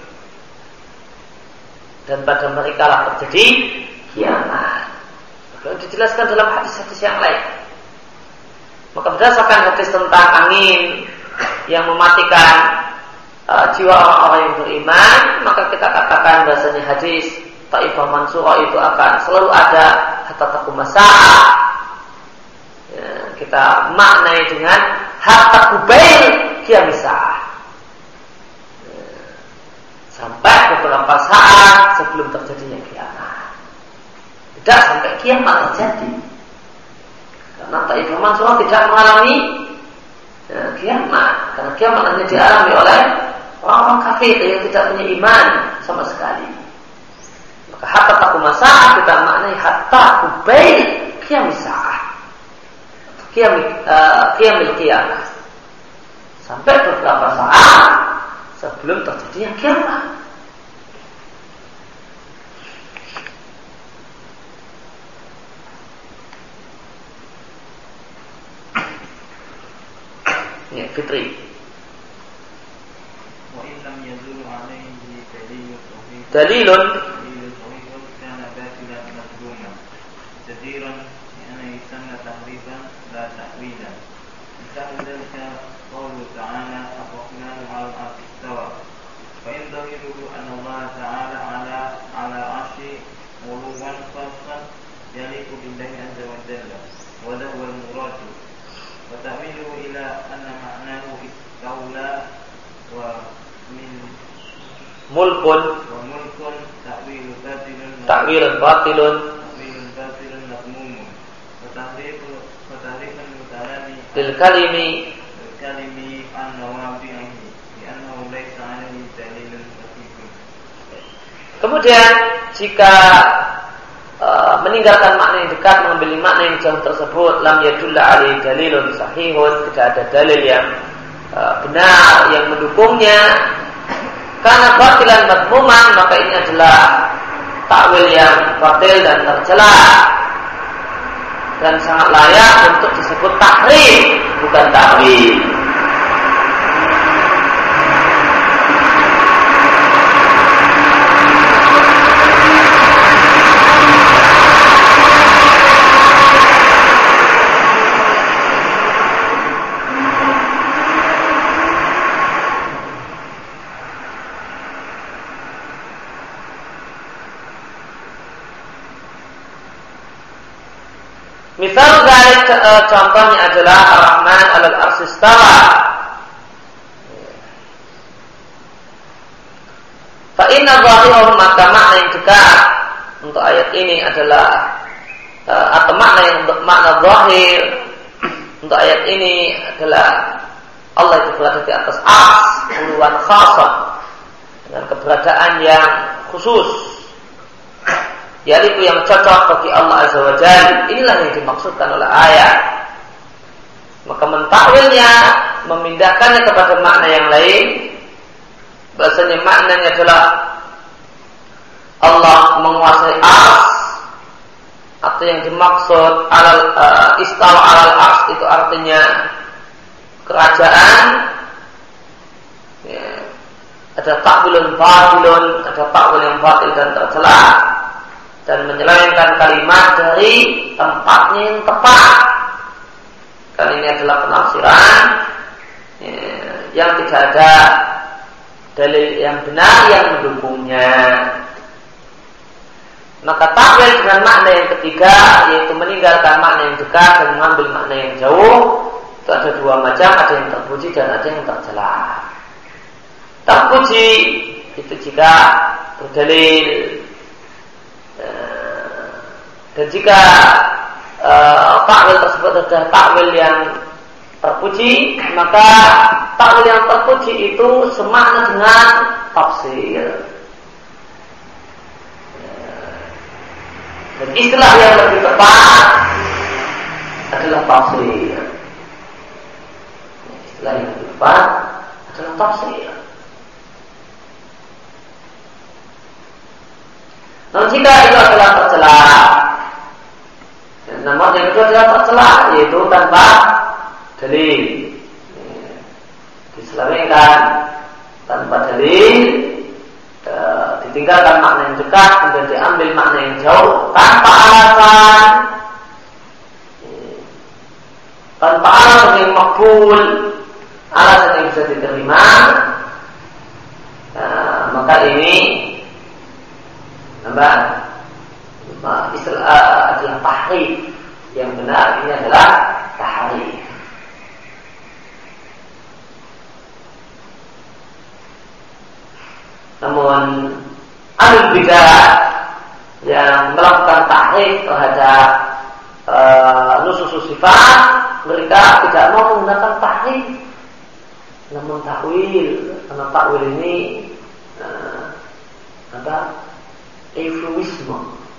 Dan pada mereka lah terjadi kiamat. Maka dijelaskan dalam hadis-hadis yang lain. Maka berdasarkan hadis tentang angin yang mematikan uh, jiwa orang-orang yang beriman, maka kita katakan bahasanya hadis Taifah Mansurah itu akan selalu ada hatta taqum as-sa'ah. Ya, kita maknai dengan hatta kubail kiamisah, ya, sampai beberapa saat sebelum terjadinya kiamat. Tidak sampai kiamat terjadi, karena Taifah Mansurah tidak mengalami ya, kiamat, karena kiamat hanya dialami oleh orang-orang kafir yang tidak punya iman sama sekali. Maka hatta taqum as-sa'ah kita maknai hatta kubail kiamisah, Qiyamil uh, qiyamah, sampai beberapa saat sebelum terjadinya kiamat. Ya, Fitri. Dalilun mulkun mulkun ta'wilun batilun ta'wilun batilun ta'wilun batilun madmumun wa tahrifun wa tahrifun mutalami lil kalimi lil kalimi an nawabihi bi annahu laysa 'alaihi dalilun sahihun. Kemudian jika uh, meninggalkan makna yang dekat mengambil makna yang jauh tersebut, lam yadulla 'alaihi dalilun sahihun, tidak ada dalil yang uh, benar yang mendukungnya. Karena batilan madmuman, maka ini adalah takwil yang batil dan tercela dan sangat layak untuk disebut tahrif, bukan takwil. Misal dari contohnya adalah Ar-Rahman 'alal 'arsy istawa. Fa inna dhahirahu, maka makna yang dekat untuk ayat ini adalah uh, atau makna yang makna zahir untuk ayat ini adalah Allah itu berada di atas ars, uluwan khasah, dengan keberadaan yang khusus, yaitu yang cocok bagi Allah Azza wa Jalla. Inilah yang dimaksudkan oleh ayat. Maka mentakwilnya, memindahkannya kepada makna yang lain, bahasanya maknanya adalah Allah menguasai ars, atau yang dimaksud alal uh, istawa alal ars itu artinya kerajaan. Ya. Ada takwilun batilun, ada takwil yang batil dan tercela, dan menyelewengkan kalimat dari tempatnya yang tepat. Karena ini adalah penafsiran ya, yang tidak ada dalil yang benar yang mendukungnya. Maka takwil dengan makna yang ketiga, yaitu meninggalkan makna yang dekat dan mengambil makna yang jauh, itu ada dua macam, ada yang terpuji dan ada yang tercela. Terpuji itu jika berdalil, dan jika uh, takwil tersebut adalah takwil yang terpuji, maka takwil yang terpuji itu semakna dengan tafsir. Dan istilah yang lebih tepat adalah tafsir. Istilah yang lebih tepat adalah tafsir. Namun jika itu adalah tercela, namun yang itu adalah tercela, yaitu tanpa dalil, diselewengkan tanpa dalil, e, ditinggalkan makna yang dekat kemudian diambil makna yang jauh tanpa alasan, e, tanpa alasan yang makbul, alasan yang bisa diterima, e, maka ini nampak istilah adalah tahrif. Yang benar ini adalah tahrif. Namun ahlul bidah yang melakukan tahrif terhadap uh, nusus sifat, mereka tidak mau menggunakan tahrif, namun takwil. Karena takwil ini uh, apa? Eufemisme,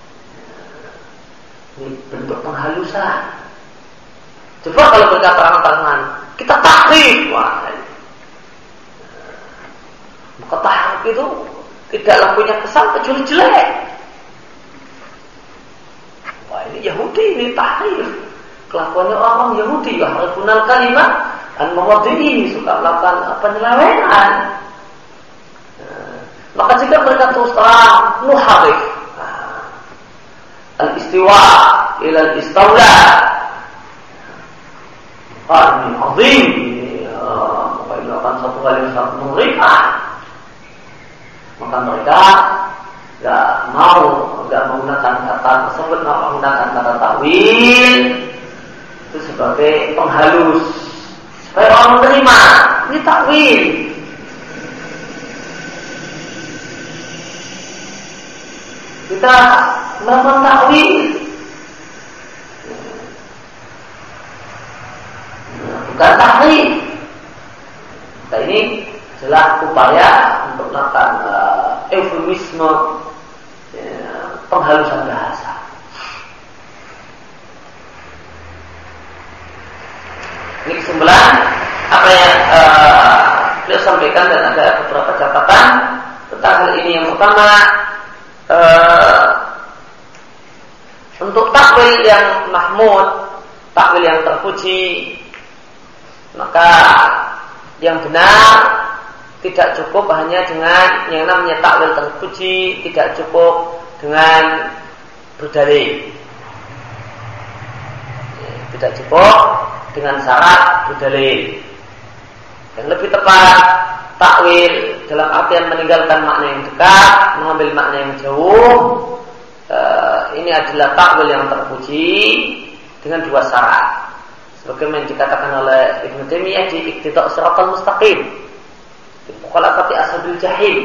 ini bentuk penghalusan. Coba kalau mereka terang-terangan kita tahrif, wah, maka tahrif itu tidaklah punya kesan kecuali jelek. Wah, ini Yahudi, ini tahrif. Kelakuannya orang Yahudi, yahrifuna kalimat an mawadhihi, suka melakukan penyelewengan. Maka jika mereka terus terang muharif, al-istiwa ila al-istawla, ini azim, maka ini akan satu hal yang sangat mengerikan. Maka mereka tidak mau, tidak menggunakan kata tersebut, tidak menggunakan kata takwil itu sebagai penghalus supaya orang menerima ini takwil. Kita melakukan takwil, bukan tahrif. Nah, ini adalah upaya untuk melakukan uh, eufemisme, ya, penghalusan bahasa. Ini kesimpulan apa yang uh, beliau sampaikan, dan ada beberapa catatan tentang hal ini. Yang pertama, Uh, untuk takwil yang mahmud, takwil yang terpuji, maka yang benar tidak cukup hanya dengan yang namanya takwil terpuji, tidak cukup dengan berdalil, tidak cukup dengan syarat berdalil. Yang lebih tepat, takwil dalam artian meninggalkan makna yang dekat, mengambil makna yang jauh. Uh, ini adalah takwil yang terpuji, dengan dua syarat. Sebagaimana dikatakan oleh Ibnu Taimiyah di Iqtida' Shiratal Mustaqim, di Mukhalafati Ashabil Jahim.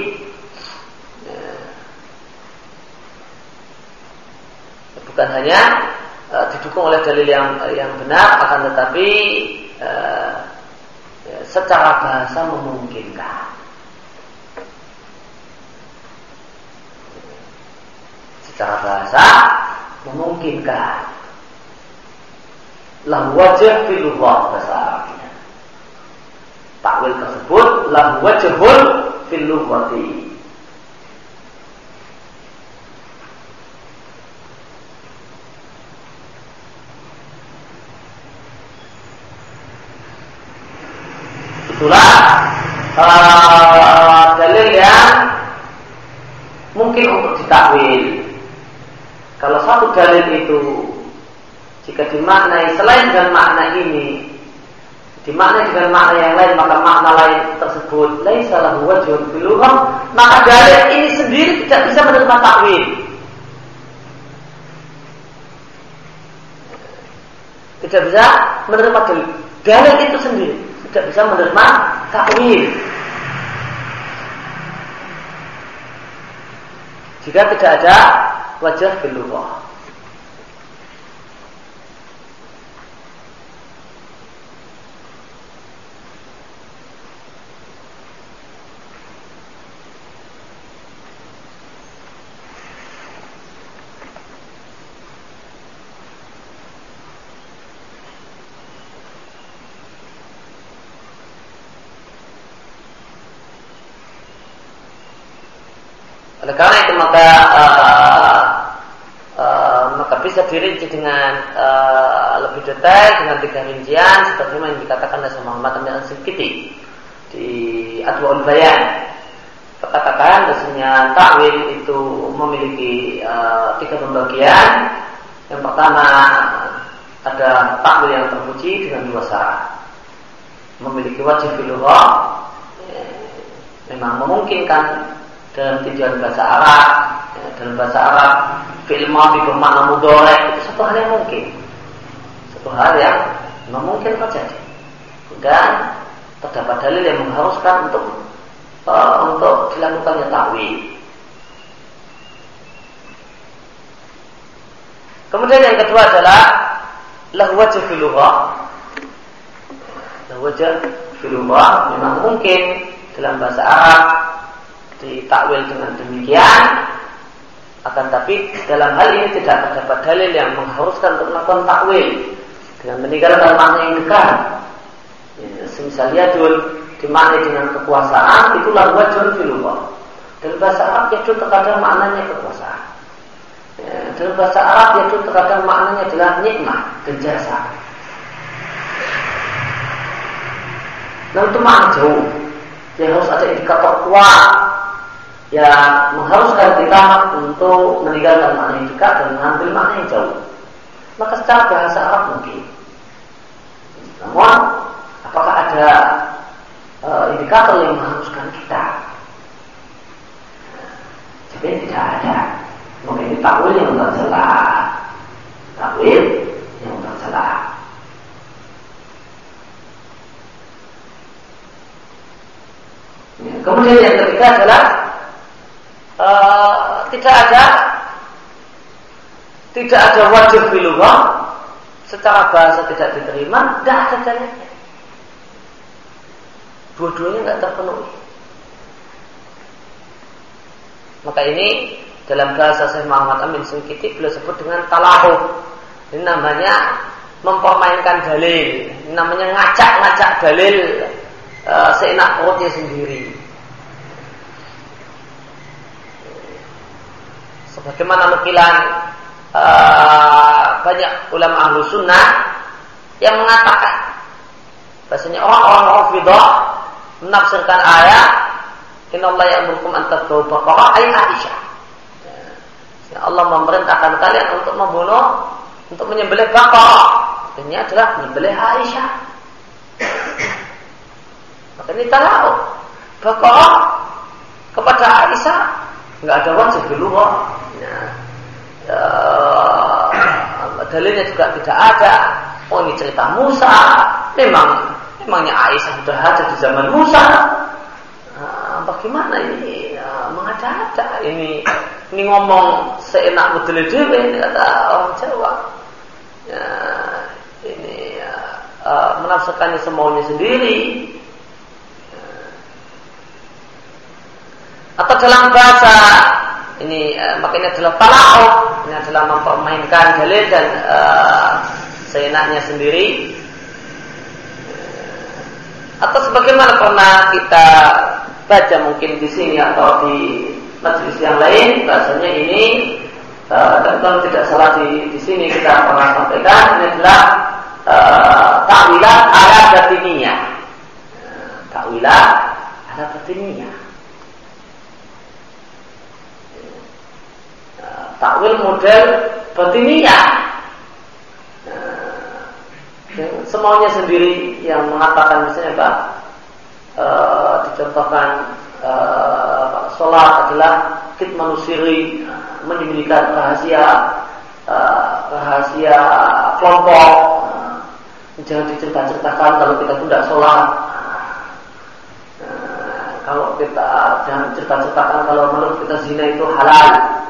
Bukan hanya uh, didukung oleh dalil yang yang benar, akan tetapi uh, ya, secara bahasa memungkinkan. Secara bahasa memungkinkan. Lahu wajh fil lughah, bahasa Arabnya. Takwil tersebut lahu wajhun fil lughati. Itulah uh, dalil yang mungkin untuk ditakwil. Kalau satu dalil itu jika dimaknai selain dengan makna ini, dimaknai dengan makna yang lain, maka makna lain tersebut laisa lahu wajhun fil lughah, maka dalil ini sendiri tidak bisa menerima takwil. Tidak bisa menerima dalil. Dalil itu sendiri tidak bisa menerima takwil. Jika tidak ada wajah fil lughah. Oleh karena itu maka uh, uh, maka bisa dirinci dengan uh, lebih detail dengan tiga rincian sebagaimana yang dikatakan oleh Muhammad Amin Al-Shinqiti di Adwaul Bayan. Katakan bahasanya takwil itu memiliki uh, tiga pembagian. Yang pertama ada takwil yang terpuji dengan dua syarat. Memiliki wajh fil lughah, memang memungkinkan dalam tinjauan bahasa Arab, ya, dalam bahasa Arab fi'il madhi bermakna mudhari' itu satu hal yang mungkin, satu hal yang memungkin terjadi. Dan terdapat dalil yang mengharuskan untuk uh, untuk dilakukannya takwil. Kemudian yang kedua adalah lahu wajh fil lughah. Lahu wajh fil lughah memang mungkin dalam bahasa Arab ditakwil dengan demikian, akan tapi dalam hal ini tidak terdapat dalil yang mengharuskan untuk melakukan takwil dengan meninggalkan makna yang dekat. Ya, semisal yadul dimaknai dengan kekuasaan, itulah wajhun fil lughah. Dalam bahasa Arab yadul terkadang maknanya kekuasaan. Ya, dalam bahasa Arab yadul terkadang maknanya adalah nikmat dan jasa. Nah, itu makna jauh. Yang harus ada indikator kuat yang mengharuskan kita untuk meninggalkan makna yang dekat dan mengambil makna yang jauh. Maka secara bahasa Arab mungkin. Namun, apakah ada uh, indikator yang mengharuskan kita? Jadi tidak ada. Maka ini takwil yang tercela. Takwil yang tercela. Ya, kemudian yang ketiga adalah Uh, tidak ada tidak ada wajh fil lughah, secara bahasa tidak diterima, tidak ada dalilnya. Dua-duanya tidak terpenuhi. Maka ini dalam bahasa Syekh Muhammad Amin Al-Shinqiti beliau sebut dengan talahuh. Ini namanya mempermainkan dalil, ini namanya ngacak-ngacak dalil uh, seenak perutnya sendiri. Sebagaimana nukilan uh, banyak ulama ahlu sunnah yang mengatakan bahasanya orang-orang Rafidhah menafsirkan ayat innallaha ya'murukum an tadhbahu baqarah ay Aisyah. Ya, Allah memerintahkan kalian untuk membunuh, untuk menyembelih baqarah. Ini adalah menyembelih Aisyah. Maka ini tahu baqarah kepada Aisyah nggak ada wajib fil lughah. Ya, ya, dalilnya juga tidak ada. Oh ini cerita Musa, memang memangnya Aisyah sudah ada di zaman Musa. Nah, bagaimana ini? Ya, mengada-ada ini ini ngomong seenak bedele-dele kata orang Jawa. Ya, ini ya, uh, menafsirkannya semaunya sendiri. Ya. Atau dalam bahasa ini uh, makanya adalah tala'ub, ini adalah mempermainkan dalil dan uh, seenaknya sendiri. Atau sebagaimana pernah kita baca mungkin di sini atau di majelis yang lain, bahasanya ini uh, dan kalau tidak salah di, di sini kita pernah sampaikan, ini adalah uh, ta'wilah ala batiniyah. Uh, ta'wilah ala batiniyah. Uh, ta'wil model batiniyah. Uh, semaunya sendiri yang mengatakan misalnya Pak e, dicontohkan e, sholat adalah kitmanu sirri, menyembunyikan rahasia e, rahasia kelompok, e, jangan dicerita-ceritakan kalau kita tidak sholat, e, kalau kita jangan cerita-ceritakan kalau menurut kita zina itu halal,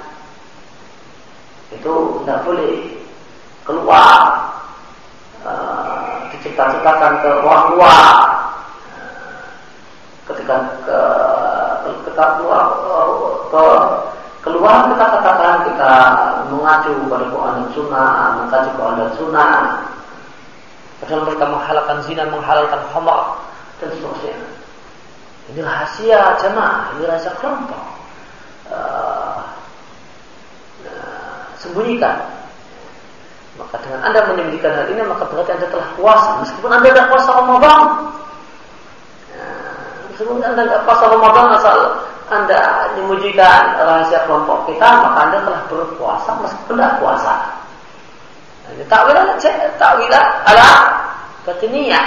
itu tidak boleh keluar. Uh, dicipta-ciptakan ke ruang luar uh, ketika ke, ketika keluar ke, keluar kita katakan kita mengacu pada Quran dan Sunnah, mengacu Quran dan Sunnah, padahal mereka menghalalkan zina, menghalalkan khamar dan seterusnya. Ini rahasia jamaah, ini rahasia kelompok. Uh, uh, sembunyikan. Maka dengan Anda menyembunyikan hal ini, maka berarti Anda telah puasa. Meskipun Anda tidak puasa Ramadan, ya, meskipun Anda tidak puasa Ramadan, asal Anda menyembunyikan rahasia kelompok kita, maka Anda telah berpuasa meskipun tidak puasa. Ini takwilah, takwilah ala batiniyah.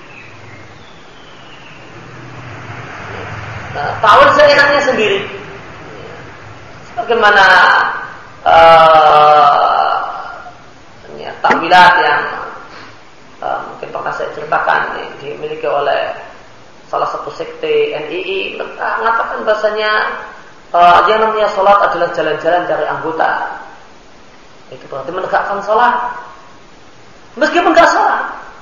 Nah, takwil seenaknya sendiri. Bagaimana uh, takwilat yang uh, mungkin pernah saya ceritakan yang dimiliki oleh salah satu sekte N I I, mengatakan bahasanya uh, yang namanya sholat adalah jalan-jalan cari anggota. Itu berarti menegakkan sholat meskipun tidak sholat.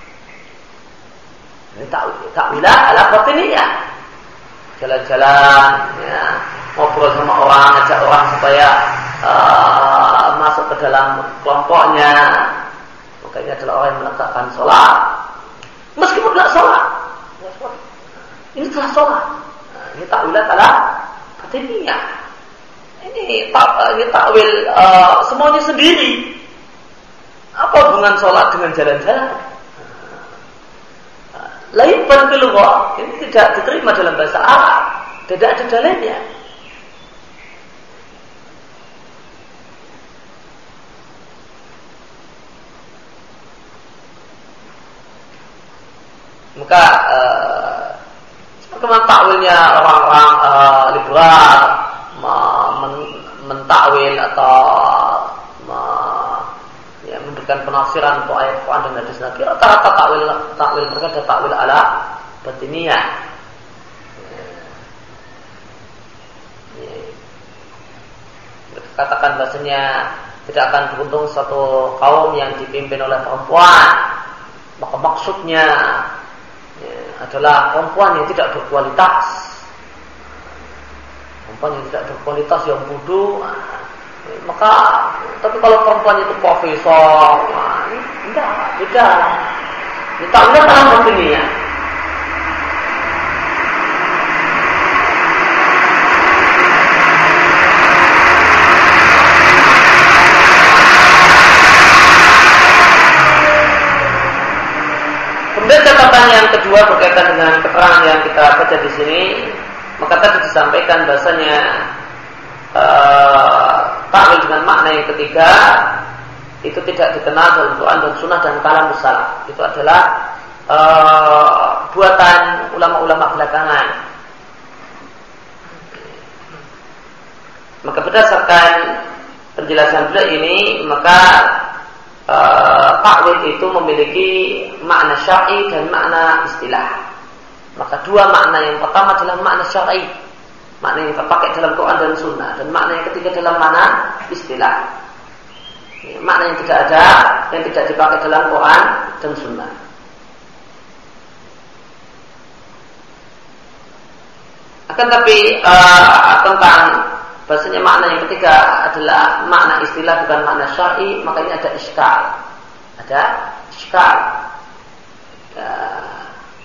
Ini takwilat ala batiniyah, jalan-jalan, ya, ngobrol sama orang, ngajak orang supaya uh, masuk ke dalam kelompoknya. Makanya adalah orang yang menegakkan sholat meskipun tidak sholat. Ini telah sholat. Nah, ini takwilat ala batiniyah. Ini tak, ini takwil uh, semuanya sendiri. Apa hubungan sholat dengan jalan-jalan? Nah, lain berkeluar. Ini tidak diterima dalam bahasa Arab. Tidak ada dalilnya. Maka uh, sebagaimana takwilnya orang-orang uh, liberal men- mentakwil atau uh, ya, memberikan penafsiran untuk ayat Quran dan hadis Nabi, rata-rata takwil takwil mereka adalah takwil ala batiniyah. Katakan bahasanya tidak akan beruntung suatu kaum yang dipimpin oleh perempuan, maka maksudnya ya, adalah perempuan yang tidak berkualitas, perempuan yang tidak berkualitas yang bodoh. Ya, maka tapi kalau perempuan itu profesor, nah, ini tidak beda. Ini takwil dalam batiniyah. Kemudian catatan yang kedua berkaitan dengan keterangan yang kita baca di sini, maka tadi disampaikan bahasanya uh, takwil dengan makna yang ketiga itu tidak dikenal dalam Quran dan Sunnah dan kalam salaf. Itu adalah uh, buatan ulama-ulama belakangan. Maka berdasarkan penjelasan beliau ini, maka uh, takwil itu memiliki makna syar'i dan makna istilah. Maka dua makna yang pertama adalah makna syar'i, makna yang terpakai dalam Quran dan Sunnah, dan makna yang ketiga dalam makna istilah, makna yang tidak ada, yang tidak dipakai dalam Quran dan Sunnah. Akan tapi uh, tentang bahasanya makna yang ketiga adalah makna istilah bukan makna syar'i, maka ini ada iskal, ada iskal. Uh,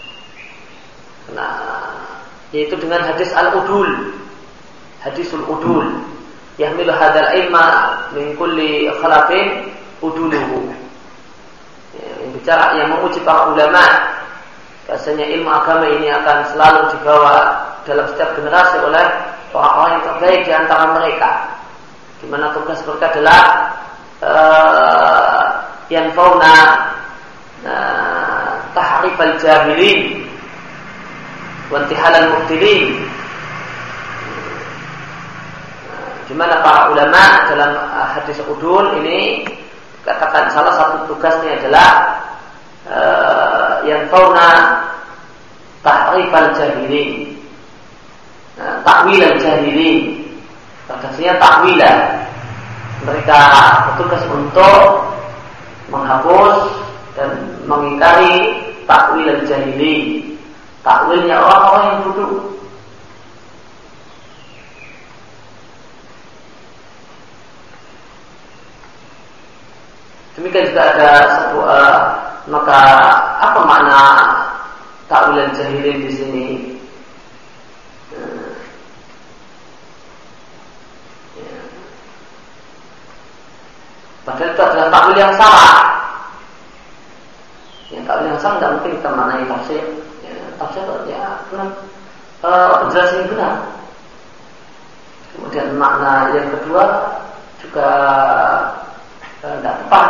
nah, yaitu dengan hadis al-udul, hadisul udul, yahmilu hadzal ilma min kulli khalafin uduluhu. Yang bicara, yang memuji para ulama, bahasanya ilmu agama ini akan selalu dibawa dalam setiap generasi oleh orang-orang yang terbaik di antara mereka, di mana tugas mereka adalah uh, yanfauna uh, tahrif al-jahilin wa intihal al-mubtilin, di mana para ulama dalam hadis udul ini katakan salah satu tugasnya adalah uh, yanfauna tahrif al-jahilin, takwil al-jahilin, redaksinya takwilan. Mereka bertugas untuk menghapus dan mengingkari takwil al-jahilin, takwilnya orang-orang yang bodoh. Demikian juga ada sebuah, maka apa makna takwil al-jahilin di sini? Padahal itu adalah takwil yang salah. Yang takwil yang salah tidak mungkin kita maknai tafsir. Ya, tafsir ya benar, uh, penjelasan yang benar. Kemudian makna yang kedua juga uh, tidak tepat.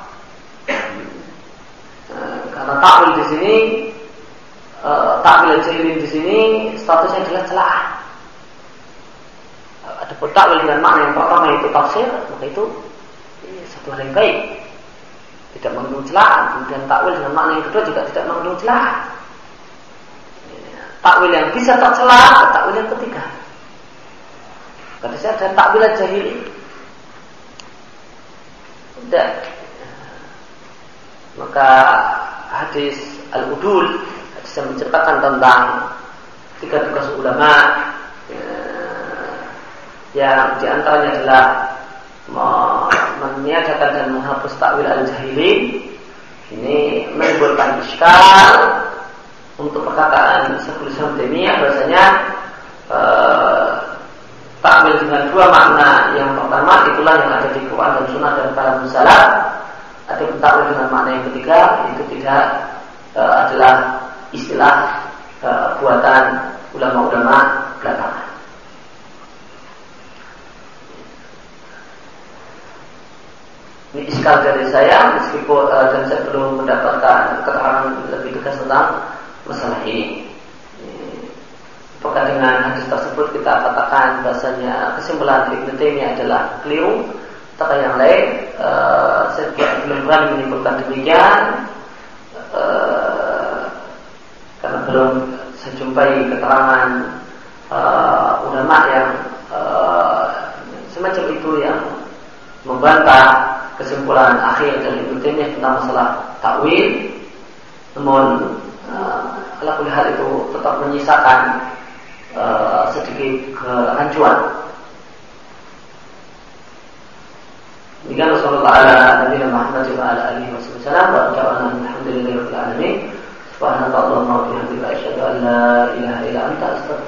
Uh, karena takwil di sini, uh, takwil jahilin di sini statusnya adalah celaan. Uh, ada takwil dengan makna yang pertama itu tafsir, maka itu satu hal yang baik, tidak mengandung celaan. Kemudian takwil dengan makna yang kedua juga tidak mengandung celaan. Takwil yang bisa tercela, takwil yang ketiga. Kata saya ada takwil jahili. Tidak. Maka hadis al-udul, hadis yang menceritakan tentang tiga tugas ulama, yang diantaranya adalah meniadakan dan menghapus takwil al-jahili, ini menimbulkan iskal untuk perkataan Syekhul Islam Taimiyah bahasanya eh, takwil dengan dua makna yang pertama itulah yang ada di Quran dan Sunnah dan para salaf. Ada takwil dengan makna yang ketiga itu tidak eh, adalah istilah eh, buatan ulama-ulama belakangan. Ini iskal dari saya, meskipun uh, dan saya belum mendapatkan keterangan lebih tegas tentang masalah ini. Apakah dengan hadis tersebut kita katakan bahasanya kesimpulan Ibnu Taimiyah adalah keliru, atau yang lain? Uh, saya belum berani menyimpulkan demikian, uh, karena belum saya jumpai keterangan uh, ulama yang uh, semacam itu yang membantah kesimpulan akhir dari Ibnu Taimiyah tentang masalah takwil. Namun uh, ala kulli hal itu tetap menyisakan uh, sedikit kerancuan. Demikian Rasulullah ala nabiyina Muhammad wa ala alihi wasallam wa ta'ala alhamdulillahi rabbil alamin. Subhanallah wa bihamdihi asyhadu an la ilaha illa anta astaghfiruka